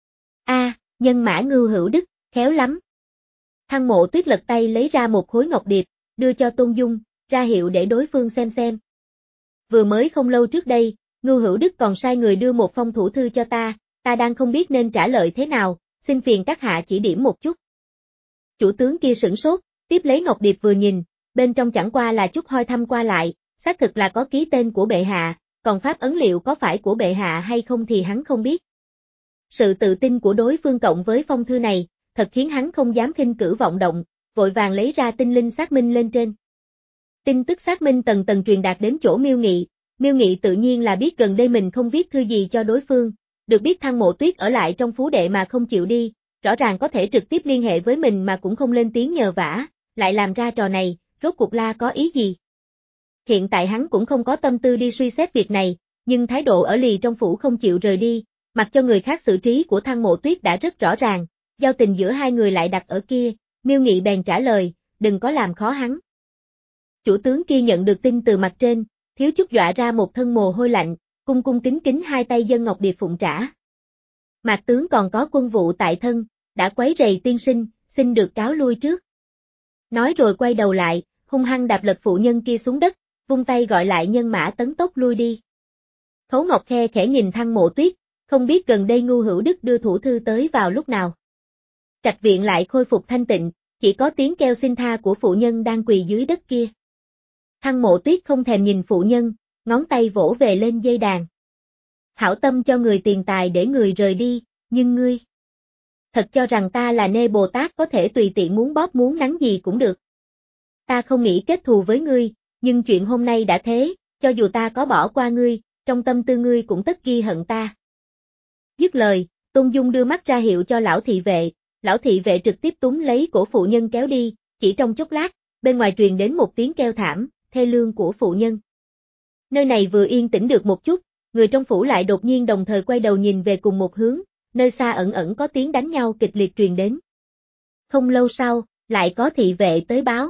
A, à, nhân mã Ngưu Hữu Đức, khéo lắm. Thăng Mộ Tuyết lật tay lấy ra một khối ngọc điệp, đưa cho Tôn Dung, ra hiệu để đối phương xem xem. Vừa mới không lâu trước đây, Ngưu Hữu Đức còn sai người đưa một phong thủ thư cho ta, ta đang không biết nên trả lời thế nào, xin phiền các hạ chỉ điểm một chút. Chủ tướng kia sửng sốt, tiếp lấy ngọc điệp vừa nhìn, bên trong chẳng qua là chút hoi thăm qua lại, xác thực là có ký tên của bệ hạ, còn pháp ấn liệu có phải của bệ hạ hay không thì hắn không biết. Sự tự tin của đối phương cộng với phong thư này, thật khiến hắn không dám khinh cử vọng động, vội vàng lấy ra tinh linh xác minh lên trên. Tin tức xác minh tầng tầng truyền đạt đến chỗ Miêu Nghị, Miêu Nghị tự nhiên là biết gần đây mình không viết thư gì cho đối phương, được biết Thăng Mộ Tuyết ở lại trong phú đệ mà không chịu đi, rõ ràng có thể trực tiếp liên hệ với mình mà cũng không lên tiếng nhờ vả, lại làm ra trò này, rốt cuộc la có ý gì. Hiện tại hắn cũng không có tâm tư đi suy xét việc này, nhưng thái độ ở lì trong phủ không chịu rời đi, mặc cho người khác xử trí của Thăng Mộ Tuyết đã rất rõ ràng, giao tình giữa hai người lại đặt ở kia, Miêu Nghị bèn trả lời, đừng có làm khó hắn. Chủ tướng kia nhận được tin từ mặt trên, thiếu chút dọa ra một thân mồ hôi lạnh, cung cung kính kính hai tay dâng ngọc điệp phụng trả. Mạc tướng còn có quân vụ tại thân, đã quấy rầy tiên sinh, xin được cáo lui trước. Nói rồi quay đầu lại, hung hăng đạp lật phụ nhân kia xuống đất, vung tay gọi lại nhân mã tấn tốc lui đi. Khấu Ngọc khe khẽ nhìn Thăng Mộ Tuyết, không biết gần đây Ngưu Hữu Đức đưa thủ thư tới vào lúc nào. Trạch viện lại khôi phục thanh tịnh, chỉ có tiếng kêu xin tha của phụ nhân đang quỳ dưới đất kia. Thăng Mộ Tuyết không thèm nhìn phụ nhân, ngón tay vỗ về lên dây đàn. Hảo tâm cho người tiền tài để người rời đi, nhưng ngươi thật cho rằng ta là nê Bồ Tát có thể tùy tiện muốn bóp muốn nắn gì cũng được. Ta không nghĩ kết thù với ngươi, nhưng chuyện hôm nay đã thế, cho dù ta có bỏ qua ngươi, trong tâm tư ngươi cũng tất ghi hận ta. Dứt lời, Tôn Dung đưa mắt ra hiệu cho lão thị vệ, lão thị vệ trực tiếp túm lấy cổ phụ nhân kéo đi, chỉ trong chốc lát, bên ngoài truyền đến một tiếng kêu thảm, thê lương của phụ nhân. Nơi này vừa yên tĩnh được một chút, người trong phủ lại đột nhiên đồng thời quay đầu nhìn về cùng một hướng, nơi xa ẩn ẩn có tiếng đánh nhau kịch liệt truyền đến. Không lâu sau, lại có thị vệ tới báo.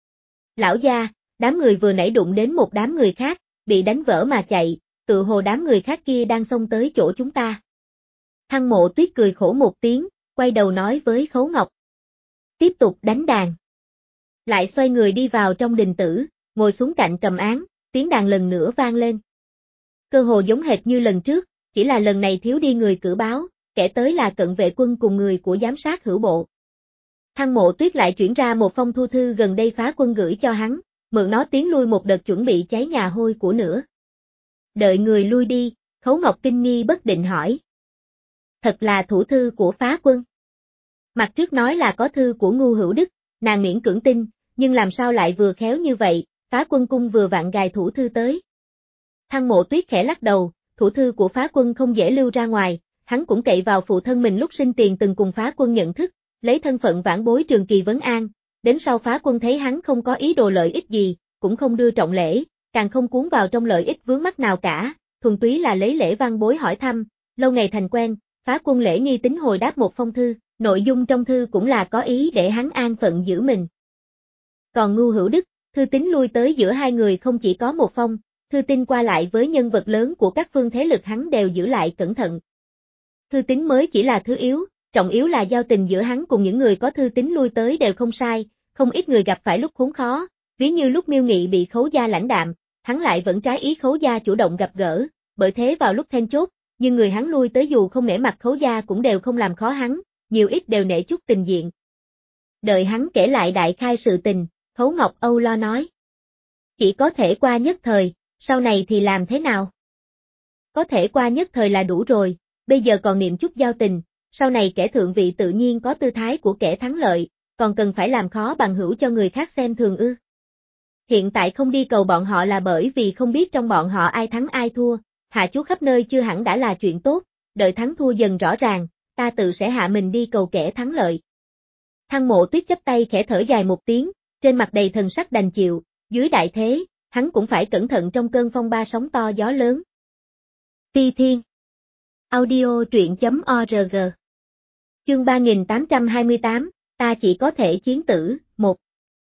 Lão gia, đám người vừa nãy đụng đến một đám người khác, bị đánh vỡ mà chạy, tự hồ đám người khác kia đang xông tới chỗ chúng ta. Thăng Mộ Tuyết cười khổ một tiếng, quay đầu nói với Khấu Ngọc. Tiếp tục đánh đàn. Lại xoay người đi vào trong đình tử, ngồi xuống cạnh cầm án, tiếng đàn lần nữa vang lên. Cơ hồ giống hệt như lần trước, chỉ là lần này thiếu đi người cử báo, kẻ tới là cận vệ quân cùng người của giám sát hữu bộ. Thăng Mộ Tuyết lại chuyển ra một phong thư thư gần đây phá quân gửi cho hắn, mượn nó tiến lui một đợt chuẩn bị cháy nhà hôi của nữa. Đợi người lui đi, Khấu Ngọc kinh nghi bất định hỏi. Thật là thủ thư của phá quân. Mặt trước nói là có thư của Ngu Hữu Đức, nàng miễn cưỡng tin, nhưng làm sao lại vừa khéo như vậy, phá quân cung vừa vặn gài thủ thư tới. Thăng Mộ Tuyết khẽ lắc đầu, thủ thư của phá quân không dễ lưu ra ngoài, hắn cũng cậy vào phụ thân mình lúc sinh tiền từng cùng phá quân nhận thức, lấy thân phận vãn bối Trường Kỳ vấn an, đến sau phá quân thấy hắn không có ý đồ lợi ích gì, cũng không đưa trọng lễ, càng không cuốn vào trong lợi ích vướng mắc nào cả, thuần túy là lấy lễ văn bối hỏi thăm, lâu ngày thành quen, phá quân lễ nghi tính hồi đáp một phong thư, nội dung trong thư cũng là có ý để hắn an phận giữ mình. Còn Ngu Hữu Đức, thư tín lui tới giữa hai người không chỉ có một phong, thư tin qua lại với nhân vật lớn của các phương thế lực hắn đều giữ lại cẩn thận. Thư tín mới chỉ là thứ yếu, trọng yếu là giao tình giữa hắn cùng những người có thư tín lui tới đều không sai, không ít người gặp phải lúc khốn khó, ví như lúc Miêu Nghị bị Khấu gia lãnh đạm, hắn lại vẫn trái ý Khấu gia chủ động gặp gỡ, bởi thế vào lúc then chốt, nhưng người hắn lui tới dù không nể mặt Khấu gia cũng đều không làm khó hắn, nhiều ít đều nể chút tình diện. Đợi hắn kể lại đại khai sự tình, Khấu Ngọc âu lo nói. Chỉ có thể qua nhất thời, sau này thì làm thế nào? Có thể qua nhất thời là đủ rồi, bây giờ còn niệm chút giao tình, sau này kẻ thượng vị tự nhiên có tư thái của kẻ thắng lợi, còn cần phải làm khó bằng hữu cho người khác xem thường ư. Hiện tại không đi cầu bọn họ là bởi vì không biết trong bọn họ ai thắng ai thua, hạ chú khắp nơi chưa hẳn đã là chuyện tốt, đợi thắng thua dần rõ ràng, ta tự sẽ hạ mình đi cầu kẻ thắng lợi. Thăng Mộ Tuyết chắp tay khẽ thở dài một tiếng, trên mặt đầy thần sắc đành chịu, dưới đại thế, hắn cũng phải cẩn thận trong cơn phong ba sóng to gió lớn. Phi Thiên Audio truyện chấm org Chương ba nghìn tám trăm hai mươi tám, ta chỉ có thể chiến tử, một.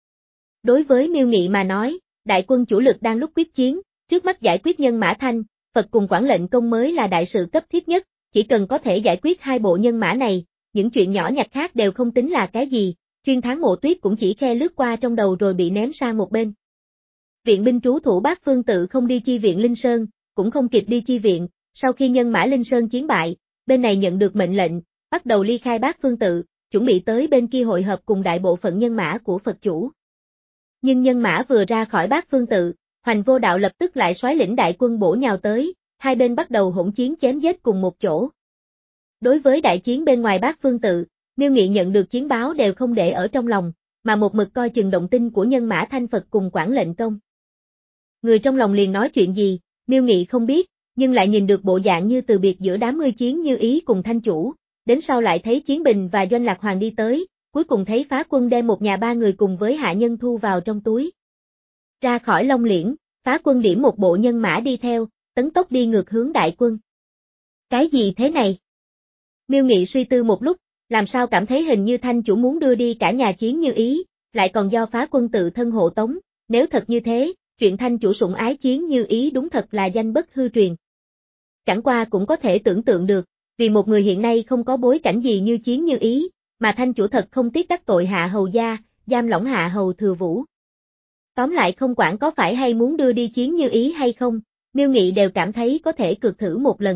Đối với Miêu Nghị mà nói, đại quân chủ lực đang lúc quyết chiến, trước mắt giải quyết Nhân Mã Thanh, Phật cùng Quản lệnh công mới là đại sự cấp thiết nhất, chỉ cần có thể giải quyết hai bộ nhân mã này, những chuyện nhỏ nhặt khác đều không tính là cái gì, chuyên Thắng Mộ Tuyết cũng chỉ khe lướt qua trong đầu rồi bị ném sang một bên. Viện binh trú thủ Bát Phương Tự không đi chi viện Linh Sơn, cũng không kịp đi chi viện, sau khi nhân mã Linh Sơn chiến bại, bên này nhận được mệnh lệnh, bắt đầu ly khai Bát Phương Tự, chuẩn bị tới bên kia hội hợp cùng đại bộ phận nhân mã của Phật chủ. Nhưng nhân mã vừa ra khỏi Bát Phương Tự, Hoành Vô Đạo lập tức lại soái lĩnh đại quân bổ nhào tới, hai bên bắt đầu hỗn chiến chém giết cùng một chỗ. Đối với đại chiến bên ngoài Bát Phương Tự, Miêu Nghị nhận được chiến báo đều không để ở trong lòng, mà một mực coi chừng động tĩnh của nhân mã Thanh Phật cùng Quản lệnh công. Người trong lòng liền nói chuyện gì, Miêu Nghị không biết, nhưng lại nhìn được bộ dạng như từ biệt giữa đám ngươi chiến Như Ý cùng Thanh chủ, đến sau lại thấy Chiến Bình và Doanh Lạc Hoàng đi tới, cuối cùng thấy phá quân đem một nhà ba người cùng với hạ nhân thu vào trong túi. Ra khỏi Long Liễn, phá quân điểm một bộ nhân mã đi theo, tấn tốc đi ngược hướng đại quân. Cái gì thế này? Miêu Nghị suy tư một lúc, làm sao cảm thấy hình như Thanh chủ muốn đưa đi cả nhà Chiến Như Ý, lại còn do phá quân tự thân hộ tống, nếu thật như thế, chuyện Thanh chủ sủng ái Chiến Như Ý đúng thật là danh bất hư truyền. Chẳng qua cũng có thể tưởng tượng được, vì một người hiện nay không có bối cảnh gì như Chiến Như Ý, mà Thanh chủ thật không tiếc đắc tội hạ hầu gia, giam lỏng hạ hầu Thừa Vũ. Tóm lại không quản có phải hay muốn đưa đi Chiến Như Ý hay không, Miêu Nghị đều cảm thấy có thể cược thử một lần.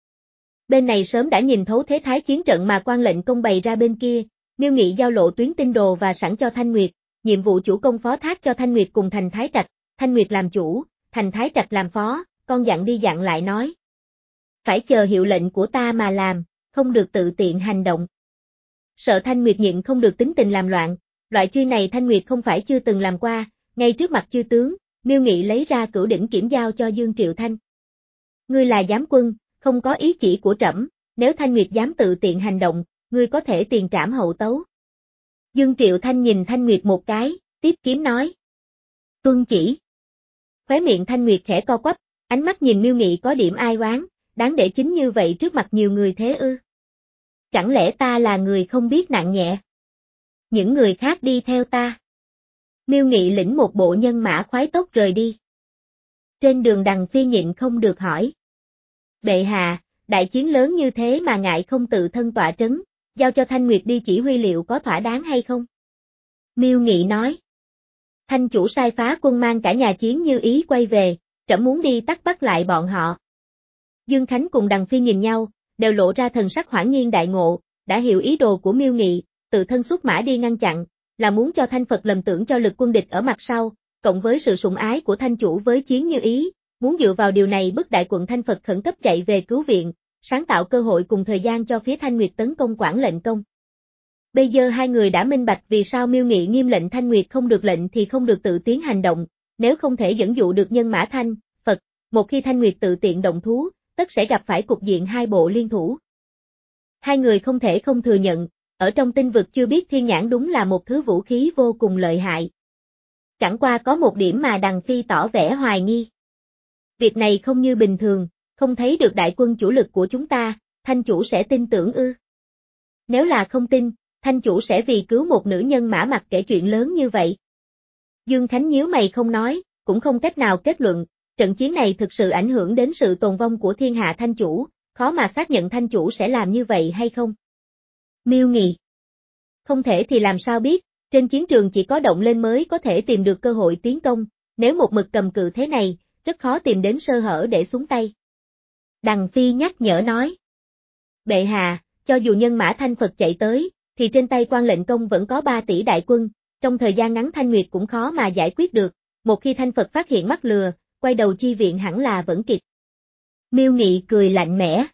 Bên này sớm đã nhìn thấu thế thái chiến trận mà quan lệnh công bày ra bên kia, Miêu Nghị giao lộ tuyến tinh đồ và sẵn cho Thanh Nguyệt, nhiệm vụ chủ công phó thác cho Thanh Nguyệt cùng Thành Thái Trạch, Thanh Nguyệt làm chủ, Thành Thái Trạch làm phó, con dặn đi dặn lại nói. Phải chờ hiệu lệnh của ta mà làm, không được tự tiện hành động. Sợ Thanh Nguyệt nhịn không được tính tình làm loạn, loại chuyên này Thanh Nguyệt không phải chưa từng làm qua, ngay trước mặt chư tướng, Miêu Nghị lấy ra cửu đỉnh kiểm giao cho Dương Triệu Thanh. Ngươi là giám quân, không có ý chỉ của trẫm, nếu Thanh Nguyệt dám tự tiện hành động, ngươi có thể tiền trảm hậu tấu. Dương Triệu Thanh nhìn Thanh Nguyệt một cái, tiếp kiếm nói. Tuân chỉ. Khóe miệng Thanh Nguyệt khẽ co quắp, ánh mắt nhìn Miêu Nghị có điểm ai oán, đáng để chính như vậy trước mặt nhiều người thế ư? Chẳng lẽ ta là người không biết nặng nhẹ? Những người khác đi theo ta. Miêu Nghị lĩnh một bộ nhân mã khoái tốc rời đi. Trên đường Đằng Phi nhịn không được hỏi. Bệ hạ, đại chiến lớn như thế mà ngại không tự thân tọa trấn, giao cho Thanh Nguyệt đi chỉ huy liệu có thỏa đáng hay không? Miêu Nghị nói. Thanh chủ sai phá quân mang cả nhà chiến như ý quay về, trẫm muốn đi tắt bắt lại bọn họ. Dương Khánh cùng Đằng Phi nhìn nhau, đều lộ ra thần sắc hoảng nhiên đại ngộ, đã hiểu ý đồ của Miêu Nghị, tự thân xuất mã đi ngăn chặn, là muốn cho Thanh Phật lầm tưởng cho lực quân địch ở mặt sau, cộng với sự sủng ái của Thanh chủ với chiến như ý, muốn dựa vào điều này bức đại quận Thanh Phật khẩn cấp chạy về cứu viện, sáng tạo cơ hội cùng thời gian cho phía Thanh Nguyệt tấn công Quảng lệnh công. Bây giờ hai người đã minh bạch vì sao Miêu Nghị nghiêm lệnh Thanh Nguyệt không được lệnh thì không được tự tiến hành động, nếu không thể dẫn dụ được nhân mã Thanh, Phật, một khi Thanh Nguyệt tự tiện động thú, tất sẽ gặp phải cục diện hai bộ liên thủ. Hai người không thể không thừa nhận, ở trong tinh vực chưa biết thiên nhãn đúng là một thứ vũ khí vô cùng lợi hại. Chẳng qua có một điểm mà Đằng Phi tỏ vẻ hoài nghi. Việc này không như bình thường, không thấy được đại quân chủ lực của chúng ta, Thanh chủ sẽ tin tưởng ư? Nếu là không tin, Thanh chủ sẽ vì cứu một nữ nhân mã mặc kể chuyện lớn như vậy. Dương Khánh nhíu mày không nói, cũng không cách nào kết luận, trận chiến này thực sự ảnh hưởng đến sự tồn vong của thiên hạ Thanh chủ, khó mà xác nhận Thanh chủ sẽ làm như vậy hay không. Miêu Nghị. Không thể thì làm sao biết, trên chiến trường chỉ có động lên mới có thể tìm được cơ hội tiến công, nếu một mực cầm cự thế này, rất khó tìm đến sơ hở để xuống tay. Đằng Phi nhắc nhở nói. Bệ hạ, cho dù nhân mã Thanh Phật chạy tới, thì trên tay quan lệnh công vẫn có ba tỷ đại quân, trong thời gian ngắn Thanh Nguyệt cũng khó mà giải quyết được, một khi Thanh Phật phát hiện mắc lừa, quay đầu chi viện hẳn là vẫn kịp. Miêu Nghị cười lạnh mẽ.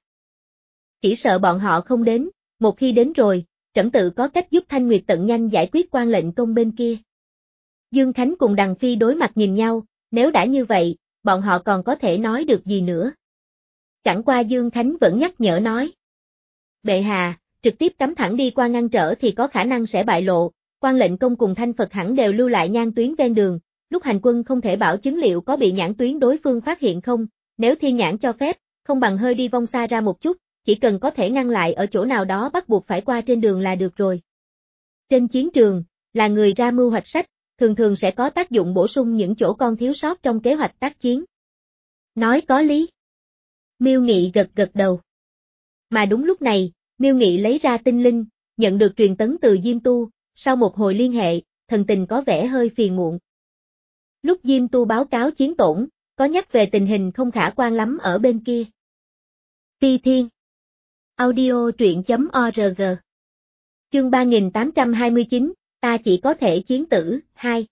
Chỉ sợ bọn họ không đến, một khi đến rồi, trẫm tự có cách giúp Thanh Nguyệt tận nhanh giải quyết quan lệnh công bên kia. Dương Khánh cùng Đằng Phi đối mặt nhìn nhau, nếu đã như vậy, bọn họ còn có thể nói được gì nữa. Chẳng qua Dương Khánh vẫn nhắc nhở nói. Bệ hạ, trực tiếp cắm thẳng đi qua ngăn trở thì có khả năng sẽ bại lộ, quan lệnh công cùng Thanh Phật hẳn đều lưu lại nhang tuyến ven đường, lúc hành quân không thể bảo chứng liệu có bị nhãn tuyến đối phương phát hiện không, nếu thiên nhãn cho phép, không bằng hơi đi vòng xa ra một chút, chỉ cần có thể ngăn lại ở chỗ nào đó bắt buộc phải qua trên đường là được rồi. Trên chiến trường, là người ra mưu hoạch sách, thường thường sẽ có tác dụng bổ sung những chỗ con thiếu sót trong kế hoạch tác chiến. Nói có lý. Miêu Nghị gật gật đầu. Mà đúng lúc này, Miêu Nghị lấy ra tinh linh, nhận được truyền tấn từ Diêm Tu, sau một hồi liên hệ, thần tình có vẻ hơi phiền muộn. Lúc Diêm Tu báo cáo chiến tổn, có nhắc về tình hình không khả quan lắm ở bên kia. Phi Thiên. Audio truyện chấm org. Chương ba nghìn tám trăm hai mươi chín, ta chỉ có thể chiến tử, hai.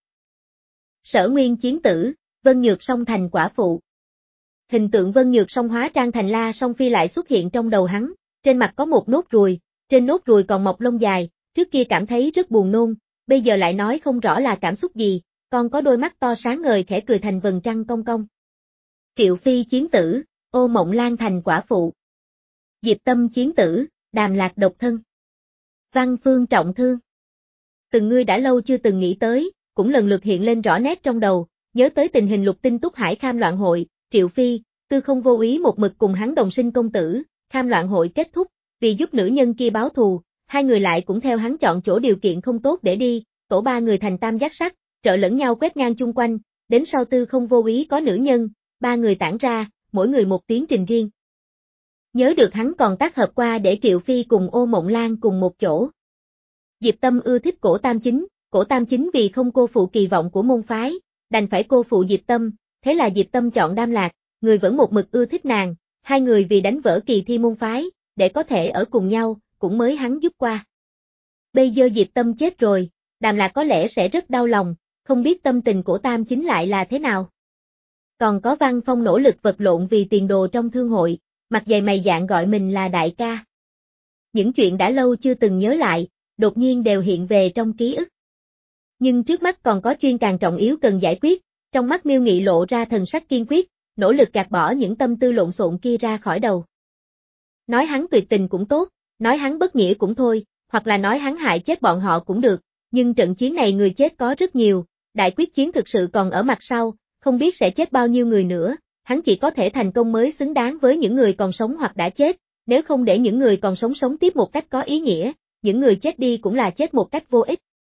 Sở Nguyên chiến tử, Vân Nhược song thành quả phụ. Hình tượng Vân Nhược song hóa trang thành La Song Phi lại xuất hiện trong đầu hắn, trên mặt có một nốt ruồi, trên nốt ruồi còn mọc lông dài, trước kia cảm thấy rất buồn nôn, bây giờ lại nói không rõ là cảm xúc gì, còn có đôi mắt to sáng ngời khẽ cười thành vầng trăng cong cong. Triệu Phi chiến tử, Ô Mộng Lan thành quả phụ. Diệp Tâm chiến tử, Đàm Lạc độc thân. Văn Phương trọng thương. Từng ngươi đã lâu chưa từng nghĩ tới, cũng lần lượt hiện lên rõ nét trong đầu, nhớ tới tình hình Lục Tinh Túc Hải Kham loạn hội, Triệu Phi, Tư Không vô ý một mực cùng hắn đồng sinh công tử, Kham loạn hội kết thúc, vì giúp nữ nhân kia báo thù, hai người lại cũng theo hắn chọn chỗ điều kiện không tốt để đi, tổ ba người thành tam giác sắt, trợ lẫn nhau quét ngang chung quanh, đến sau Tư Không vô ý có nữ nhân, ba người tản ra, mỗi người một tiến trình riêng. Nhớ được hắn còn tác hợp qua để Triệu Phi cùng Ô Mộng Lan cùng một chỗ. Diệp Tâm ưa thích Cổ Tam Chính, Cổ Tam Chính vì không cô phụ kỳ vọng của môn phái, đành phải cô phụ Diệp Tâm, thế là Diệp Tâm chọn Đam Lạc, người vẫn một mực ưa thích nàng, hai người vì đánh vỡ kỳ thi môn phái, để có thể ở cùng nhau, cũng mới hắn giúp qua. Bây giờ Diệp Tâm chết rồi, Đàm Lạc có lẽ sẽ rất đau lòng, không biết tâm tình Cổ Tam Chính lại là thế nào. Còn có Văn Phong nỗ lực vật lộn vì tiền đồ trong thương hội, mặt dày mày dạn gọi mình là đại ca. Những chuyện đã lâu chưa từng nhớ lại, đột nhiên đều hiện về trong ký ức. Nhưng trước mắt còn có chuyên càng trọng yếu cần giải quyết, trong mắt Miêu Nghị lộ ra thần sắc kiên quyết, nỗ lực gạt bỏ những tâm tư lộn xộn kia ra khỏi đầu. Nói hắn tuyệt tình cũng tốt, nói hắn bất nghĩa cũng thôi, hoặc là nói hắn hại chết bọn họ cũng được, nhưng trận chiến này người chết có rất nhiều, đại quyết chiến thực sự còn ở mặt sau, không biết sẽ chết bao nhiêu người nữa, hắn chỉ có thể thành công mới xứng đáng với những người còn sống hoặc đã chết, nếu không để những người còn sống sống tiếp một cách có ý nghĩa, những người chết đi cũng là chết một cách vô ích.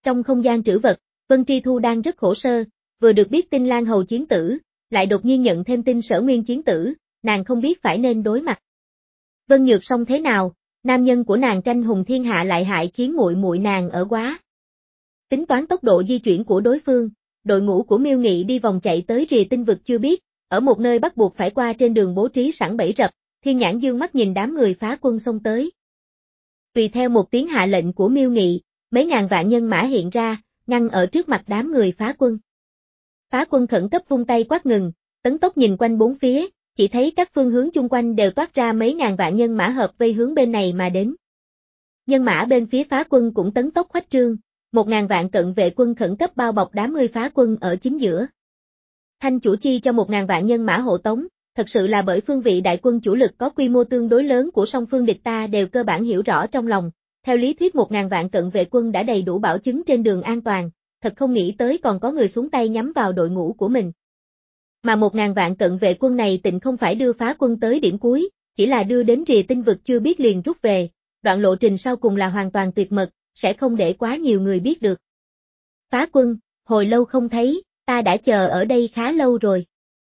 Trong không gian trữ vật, Vân Tri Thu đang rất khổ sơ, vừa được biết tin Lan Hầu chiến tử, lại đột nhiên nhận thêm tin Sở Nguyên chiến tử, nàng không biết phải nên đối mặt. Vân Nhược Song thế nào, nam nhân của nàng tranh hùng thiên hạ lại hại khiến muội muội nàng ở quá. Tính toán tốc độ di chuyển của đối phương, đội ngũ của Miêu Nghị đi vòng chạy tới rìa tinh vực chưa biết, ở một nơi bắt buộc phải qua trên đường bố trí sẵn bẫy rập, Thiên Nhãn dương mắt nhìn đám người phá quân xông tới. Tùy theo một tiếng hạ lệnh của Miêu Nghị, mấy ngàn vạn nhân mã hiện ra, ngăn ở trước mặt đám người phá quân. Phá quân khẩn cấp vung tay quát ngừng, tấn tốc nhìn quanh bốn phía, chỉ thấy các phương hướng chung quanh đều toát ra mấy ngàn vạn nhân mã hợp vây hướng bên này mà đến. Nhân mã bên phía phá quân cũng tấn tốc khoách trương, một ngàn vạn cận vệ quân khẩn cấp bao bọc đám người phá quân ở chính giữa. Thanh chủ chi cho một ngàn vạn nhân mã hộ tống, thật sự là bởi phương vị đại quân chủ lực có quy mô tương đối lớn của song phương địch ta đều cơ bản hiểu rõ trong lòng, theo lý thuyết một ngàn vạn cận vệ quân đã đầy đủ bảo chứng trên đường an toàn, thật không nghĩ tới còn có người xuống tay nhắm vào đội ngũ của mình. Mà một ngàn vạn cận vệ quân này tịnh không phải đưa phá quân tới điểm cuối, chỉ là đưa đến rìa tinh vực chưa biết liền rút về, đoạn lộ trình sau cùng là hoàn toàn tuyệt mật, sẽ không để quá nhiều người biết được. Phá quân, hồi lâu không thấy, ta đã chờ ở đây khá lâu rồi.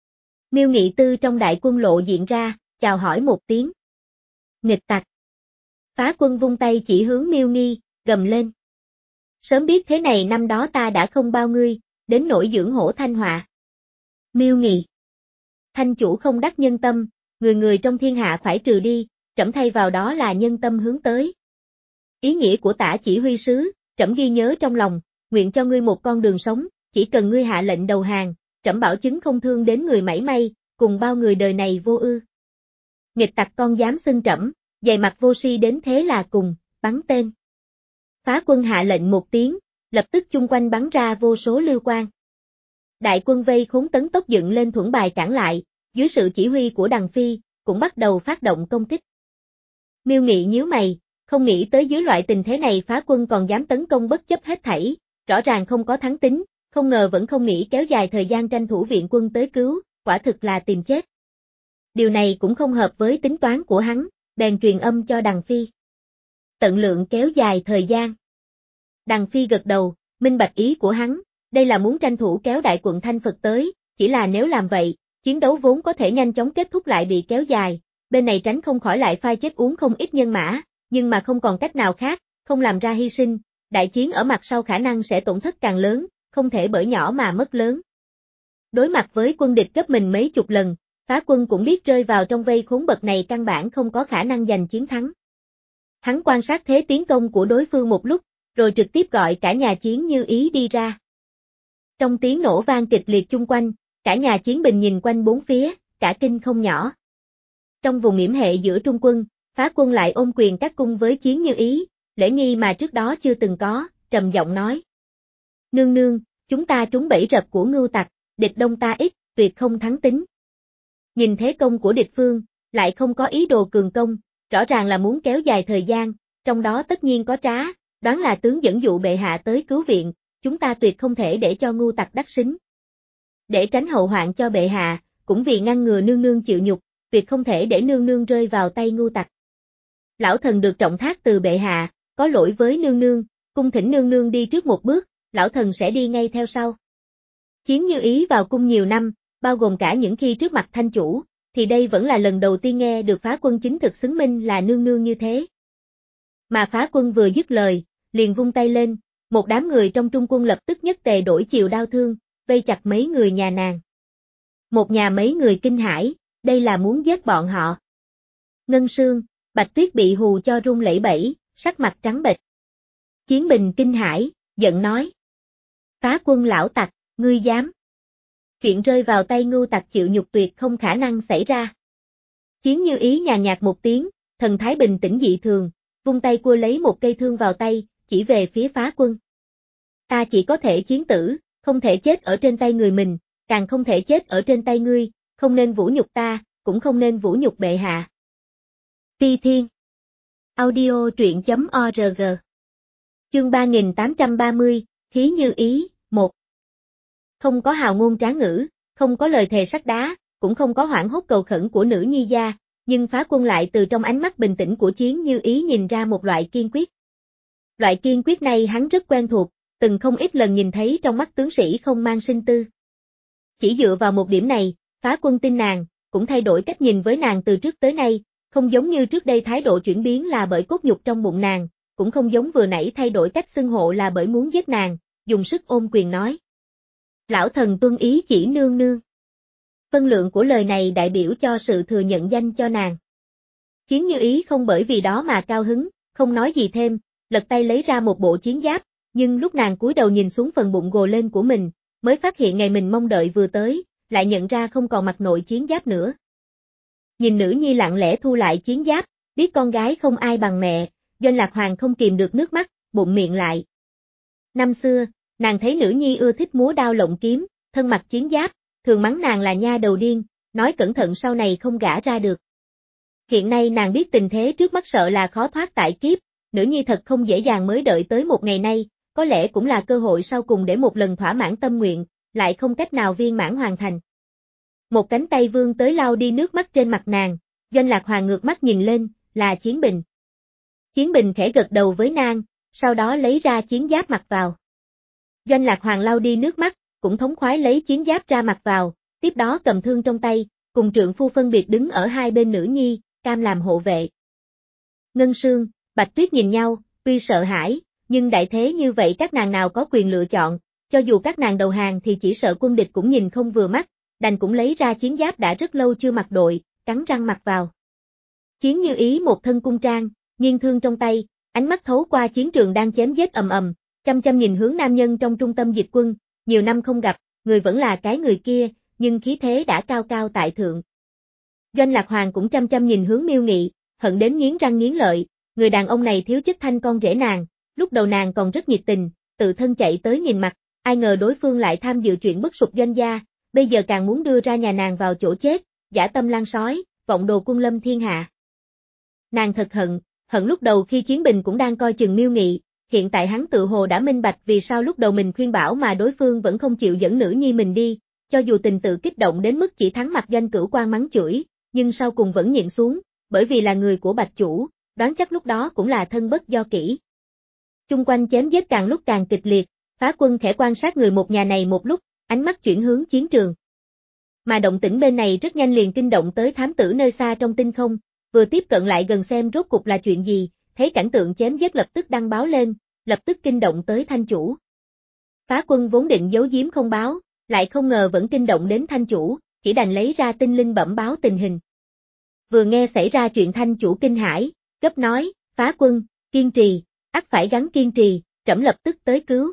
Miêu Nghị Tư trong đại quân lộ diện ra, chào hỏi một tiếng. Nghịch tặc. Phá quân vung tay chỉ hướng Miêu Nghi, gầm lên. Sớm biết thế này năm đó ta đã không bao ngươi, đến nỗi dưỡng hổ thanh họa. Miêu Nghị. Thanh chủ không đắc nhân tâm, người người trong thiên hạ phải trừ đi, trẫm thay vào đó là nhân tâm hướng tới. Ý nghĩa của tả chỉ huy sứ, trẫm ghi nhớ trong lòng, nguyện cho ngươi một con đường sống, chỉ cần ngươi hạ lệnh đầu hàng, trẫm bảo chứng không thương đến người mảy may, cùng bao người đời này vô ư. Nghịch tặc con dám xưng trẫm, dày mặt vô si đến thế là cùng, bắn tên. Phá quân hạ lệnh một tiếng, lập tức chung quanh bắn ra vô số lưu quang. Đại quân vây khốn tấn tốc dựng lên thuẫn bài cản lại, dưới sự chỉ huy của Đằng Phi, cũng bắt đầu phát động công kích. Miêu Nghị nhíu mày, không nghĩ tới dưới loại tình thế này phá quân còn dám tấn công bất chấp hết thảy, rõ ràng không có thắng tính, không ngờ vẫn không nghĩ kéo dài thời gian tranh thủ viện quân tới cứu, quả thực là tìm chết. Điều này cũng không hợp với tính toán của hắn, bèn truyền âm cho Đằng Phi. Tận lượng kéo dài thời gian. Đằng Phi gật đầu, minh bạch ý của hắn, đây là muốn tranh thủ kéo đại quận Thanh Phật tới, chỉ là nếu làm vậy, chiến đấu vốn có thể nhanh chóng kết thúc lại bị kéo dài, bên này tránh không khỏi lại phai chết uống không ít nhân mã, nhưng mà không còn cách nào khác, không làm ra hy sinh, đại chiến ở mặt sau khả năng sẽ tổn thất càng lớn, không thể bởi nhỏ mà mất lớn. Đối mặt với quân địch gấp mình mấy chục lần, phá quân cũng biết rơi vào trong vây khốn bậc này căn bản không có khả năng giành chiến thắng. Hắn quan sát thế tiến công của đối phương một lúc, rồi trực tiếp gọi cả nhà chiến Như Ý đi ra. Trong tiếng nổ vang kịch liệt chung quanh, cả nhà chiến bình nhìn quanh bốn phía, cả kinh không nhỏ. Trong vùng yểm hệ giữa trung quân, phá quân lại ôm quyền các cung với chiến Như Ý, lễ nghi mà trước đó chưa từng có, trầm giọng nói. Nương nương, chúng ta trúng bẫy rập của ngưu tặc, địch đông ta ít, tuyệt không thắng tính. Nhìn thế công của địch phương, lại không có ý đồ cường công, rõ ràng là muốn kéo dài thời gian, trong đó tất nhiên có trá, đoán là tướng dẫn dụ bệ hạ tới cứu viện, chúng ta tuyệt không thể để cho ngưu tặc đắc xính. Để tránh hậu hoạn cho bệ hạ, cũng vì ngăn ngừa nương nương chịu nhục, tuyệt không thể để nương nương rơi vào tay ngưu tặc. Lão thần được trọng thác từ bệ hạ, có lỗi với nương nương, cung thỉnh nương nương đi trước một bước, lão thần sẽ đi ngay theo sau. Chiến Như Ý vào cung nhiều năm, bao gồm cả những khi trước mặt thanh chủ, thì đây vẫn là lần đầu tiên nghe được phá quân chính thực xứng minh là nương nương như thế. Mà phá quân vừa dứt lời, liền vung tay lên, một đám người trong trung quân lập tức nhất tề đổi chiều đao thương, vây chặt mấy người nhà nàng. Một nhà mấy người kinh hãi, đây là muốn giết bọn họ. Ngân Sương, Bạch Tuyết bị hù cho run lẩy bẩy, sắc mặt trắng bệch. Chiến Bình kinh hãi, giận nói. Phá quân lão tặc, ngươi dám. Chuyện rơi vào tay ngưu tặc chịu nhục tuyệt không khả năng xảy ra. Chiến Như Ý nhàn nhạt một tiếng, thần thái bình tĩnh dị thường, vung tay cua lấy một cây thương vào tay, chỉ về phía phá quân. Ta chỉ có thể chiến tử, không thể chết ở trên tay người mình, càng không thể chết ở trên tay ngươi, không nên vũ nhục ta, cũng không nên vũ nhục bệ hạ. Ti Thiên. Audio truyện chấm org. Chương ba nghìn tám trăm ba mươi, Khí Như Ý, một. Không có hào ngôn tráng ngữ, không có lời thề sắt đá, cũng không có hoảng hốt cầu khẩn của nữ nhi gia, nhưng phá quân lại từ trong ánh mắt bình tĩnh của Chiến Như Ý nhìn ra một loại kiên quyết. Loại kiên quyết này hắn rất quen thuộc, từng không ít lần nhìn thấy trong mắt tướng sĩ không mang sinh tư. Chỉ dựa vào một điểm này, Phá Quân tin nàng, cũng thay đổi cách nhìn với nàng từ trước tới nay, không giống như trước đây thái độ chuyển biến là bởi cốt nhục trong bụng nàng, cũng không giống vừa nãy thay đổi cách xưng hộ là bởi muốn giết nàng, dùng sức ôm quyền nói. Lão thần tuân ý chỉ nương nương. Phân lượng của lời này đại biểu cho sự thừa nhận danh cho nàng. Chiến Như Ý không bởi vì đó mà cao hứng, không nói gì thêm, lật tay lấy ra một bộ chiến giáp, nhưng lúc nàng cúi đầu nhìn xuống phần bụng gồ lên của mình, mới phát hiện ngày mình mong đợi vừa tới, lại nhận ra không còn mặc nội chiến giáp nữa. Nhìn nữ nhi lặng lẽ thu lại chiến giáp, biết con gái không ai bằng mẹ, Doanh Lạc Hoàng không kìm được nước mắt, bụng miệng lại. Năm xưa, nàng thấy nữ nhi ưa thích múa đao lộng kiếm, thân mặc chiến giáp, thường mắng nàng là nha đầu điên, nói cẩn thận sau này không gả ra được. Hiện nay nàng biết tình thế trước mắt sợ là khó thoát tại kiếp, nữ nhi thật không dễ dàng mới đợi tới một ngày nay, có lẽ cũng là cơ hội sau cùng để một lần thỏa mãn tâm nguyện, lại không cách nào viên mãn hoàn thành. Một cánh tay vươn tới lau đi nước mắt trên mặt nàng, Doanh Lạc Hoàng ngược mắt nhìn lên, là Chiến Bình. Chiến Bình khẽ gật đầu với nàng, sau đó lấy ra chiến giáp mặc vào. Doanh Lạc Hoàng lau đi nước mắt, cũng thống khoái lấy chiến giáp ra mặc vào, tiếp đó cầm thương trong tay, cùng trượng phu phân biệt đứng ở hai bên nữ nhi, cam làm hộ vệ. Ngân Sương, Bạch Tuyết nhìn nhau, tuy sợ hãi, nhưng đại thế như vậy các nàng nào có quyền lựa chọn, cho dù các nàng đầu hàng thì chỉ sợ quân địch cũng nhìn không vừa mắt, đành cũng lấy ra chiến giáp đã rất lâu chưa mặc đội, cắn răng mặc vào. Chiến Như Ý một thân cung trang, nghiêng thương trong tay, ánh mắt thấu qua chiến trường đang chém giết ầm ầm, chăm chăm nhìn hướng nam nhân trong trung tâm dịch quân, nhiều năm không gặp, người vẫn là cái người kia, nhưng khí thế đã cao cao tại thượng. Doanh Lạc Hoàng cũng chăm chăm nhìn hướng Miêu Nghị, hận đến nghiến răng nghiến lợi, người đàn ông này thiếu chất thanh con rể nàng, lúc đầu nàng còn rất nhiệt tình, tự thân chạy tới nhìn mặt, ai ngờ đối phương lại tham dự chuyện bất sụp doanh gia, bây giờ càng muốn đưa ra nhà nàng vào chỗ chết, dã tâm lan sói, vọng đồ quân lâm thiên hạ. Nàng thật hận, hận lúc đầu khi Chiến Bình cũng đang coi chừng Miêu Nghị, hiện tại hắn tự hồ đã minh bạch vì sao lúc đầu mình khuyên bảo mà đối phương vẫn không chịu dẫn nữ nhi mình đi, cho dù tình tự kích động đến mức chỉ thắng mặt Doanh Cửu Quan mắng chửi, nhưng sau cùng vẫn nhịn xuống, bởi vì là người của Bạch Chủ, đoán chắc lúc đó cũng là thân bất do kỹ. Chung quanh chém giết càng lúc càng kịch liệt, Phá Quân khẽ quan sát người một nhà này một lúc, ánh mắt chuyển hướng chiến trường. Mà động tĩnh bên này rất nhanh liền kinh động tới thám tử nơi xa trong tinh không, vừa tiếp cận lại gần xem rốt cục là chuyện gì, thấy cảnh tượng chém giết lập tức đăng báo lên, lập tức kinh động tới Thanh Chủ. Phá Quân vốn định giấu giếm không báo, lại không ngờ vẫn kinh động đến Thanh Chủ, chỉ đành lấy ra tinh linh bẩm báo tình hình. Vừa nghe xảy ra chuyện Thanh Chủ kinh hãi, gấp nói, Phá Quân, kiên trì, ắt phải gắng kiên trì, trẫm lập tức tới cứu.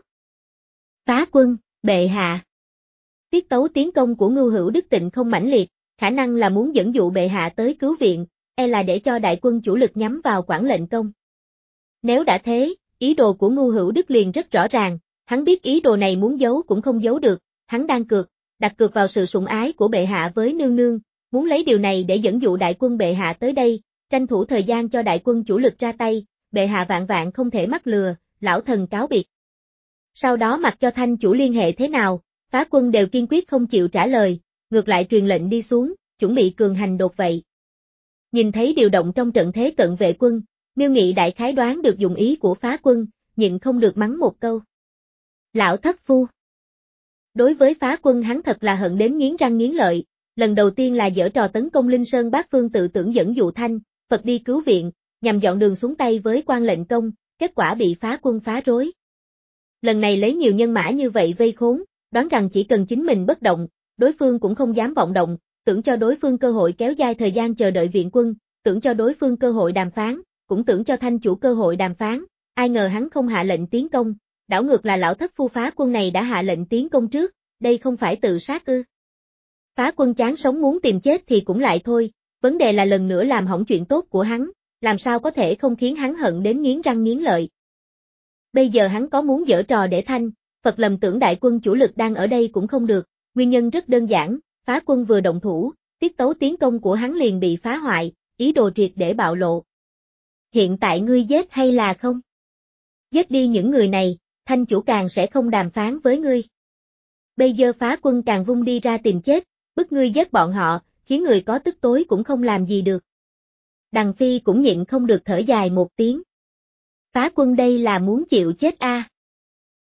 Phá Quân, bệ hạ. Tiết tấu tiến công của Ngưu Hữu Đức Tịnh không mãnh liệt, khả năng là muốn dẫn dụ bệ hạ tới cứu viện, e là để cho đại quân chủ lực nhắm vào Quảng Lệnh Công. Nếu đã thế, ý đồ của Ngưu Hữu Đức liền rất rõ ràng, hắn biết ý đồ này muốn giấu cũng không giấu được, hắn đang cược, đặt cược vào sự sủng ái của bệ hạ với nương nương, muốn lấy điều này để dẫn dụ đại quân bệ hạ tới đây, tranh thủ thời gian cho đại quân chủ lực ra tay, bệ hạ vạn vạn không thể mắc lừa, lão thần cáo biệt. Sau đó mặc cho Thanh Chủ liên hệ thế nào, Phá Quân đều kiên quyết không chịu trả lời, ngược lại truyền lệnh đi xuống, chuẩn bị cường hành đột vậy. Nhìn thấy điều động trong trận thế cận vệ quân, Miêu Nghị đại khái đoán được dụng ý của Phá Quân, nhịn không được mắng một câu. Lão thất phu. Đối với Phá Quân hắn thật là hận đến nghiến răng nghiến lợi, lần đầu tiên là giở trò tấn công Linh Sơn Bát Phương tự tưởng dẫn dụ Thanh, Phật đi cứu viện, nhằm dọn đường xuống tay với Quan Lệnh Công, kết quả bị Phá Quân phá rối. Lần này lấy nhiều nhân mã như vậy vây khốn, đoán rằng chỉ cần chính mình bất động, đối phương cũng không dám vọng động, tưởng cho đối phương cơ hội kéo dài thời gian chờ đợi viện quân, tưởng cho đối phương cơ hội đàm phán, cũng tưởng cho Thanh Chủ cơ hội đàm phán, ai ngờ hắn không hạ lệnh tiến công, đảo ngược là lão thất phu Phá Quân này đã hạ lệnh tiến công trước, đây không phải tự sát ư. Phá Quân chán sống muốn tìm chết thì cũng lại thôi, vấn đề là lần nữa làm hỏng chuyện tốt của hắn, làm sao có thể không khiến hắn hận đến nghiến răng nghiến lợi. Bây giờ hắn có muốn giở trò để Thanh, Phật lầm tưởng đại quân chủ lực đang ở đây cũng không được, nguyên nhân rất đơn giản, Phá Quân vừa động thủ, tiết tấu tiến công của hắn liền bị phá hoại, ý đồ triệt để bạo lộ. Hiện tại ngươi giết hay là không? Giết đi những người này, Thanh Chủ càng sẽ không đàm phán với ngươi. Bây giờ Phá Quân càng vung đi ra tìm chết, bức ngươi giết bọn họ, khiến người có tức tối cũng không làm gì được. Đằng Phi cũng nhịn không được thở dài một tiếng. Phá Quân đây là muốn chịu chết a. À?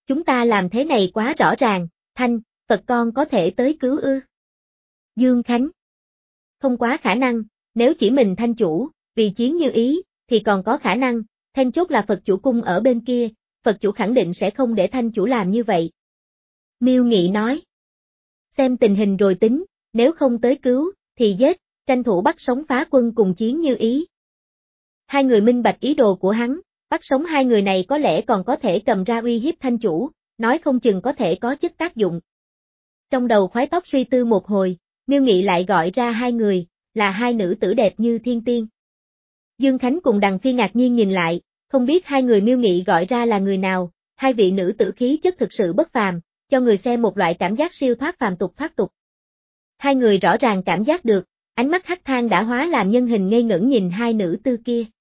Chúng ta làm thế này quá rõ ràng, Thanh, Phật con có thể tới cứu ư? Dương Khánh. Không quá khả năng, nếu chỉ mình Thanh chủ, vì chiến như ý, thì còn có khả năng, then chốt là Phật chủ cung ở bên kia, Phật chủ khẳng định sẽ không để Thanh chủ làm như vậy. Miêu Nghị nói. Xem tình hình rồi tính, nếu không tới cứu, thì giết, tranh thủ bắt sống phá quân cùng chiến như ý. Hai người minh bạch ý đồ của hắn, bắt sống hai người này có lẽ còn có thể cầm ra uy hiếp Thanh chủ, nói không chừng có thể có chất tác dụng. Trong đầu khoái tóc suy tư một hồi, Miêu Nghị lại gọi ra hai người, là hai nữ tử đẹp như thiên tiên. Dương Khánh cùng Đằng Phi ngạc nhiên nhìn lại, không biết hai người Miêu Nghị gọi ra là người nào, hai vị nữ tử khí chất thực sự bất phàm, cho người xem một loại cảm giác siêu thoát phàm tục thoát tục. Hai người rõ ràng cảm giác được, ánh mắt Hắc Thang đã hóa làm nhân hình ngây ngẩn nhìn hai nữ tử kia.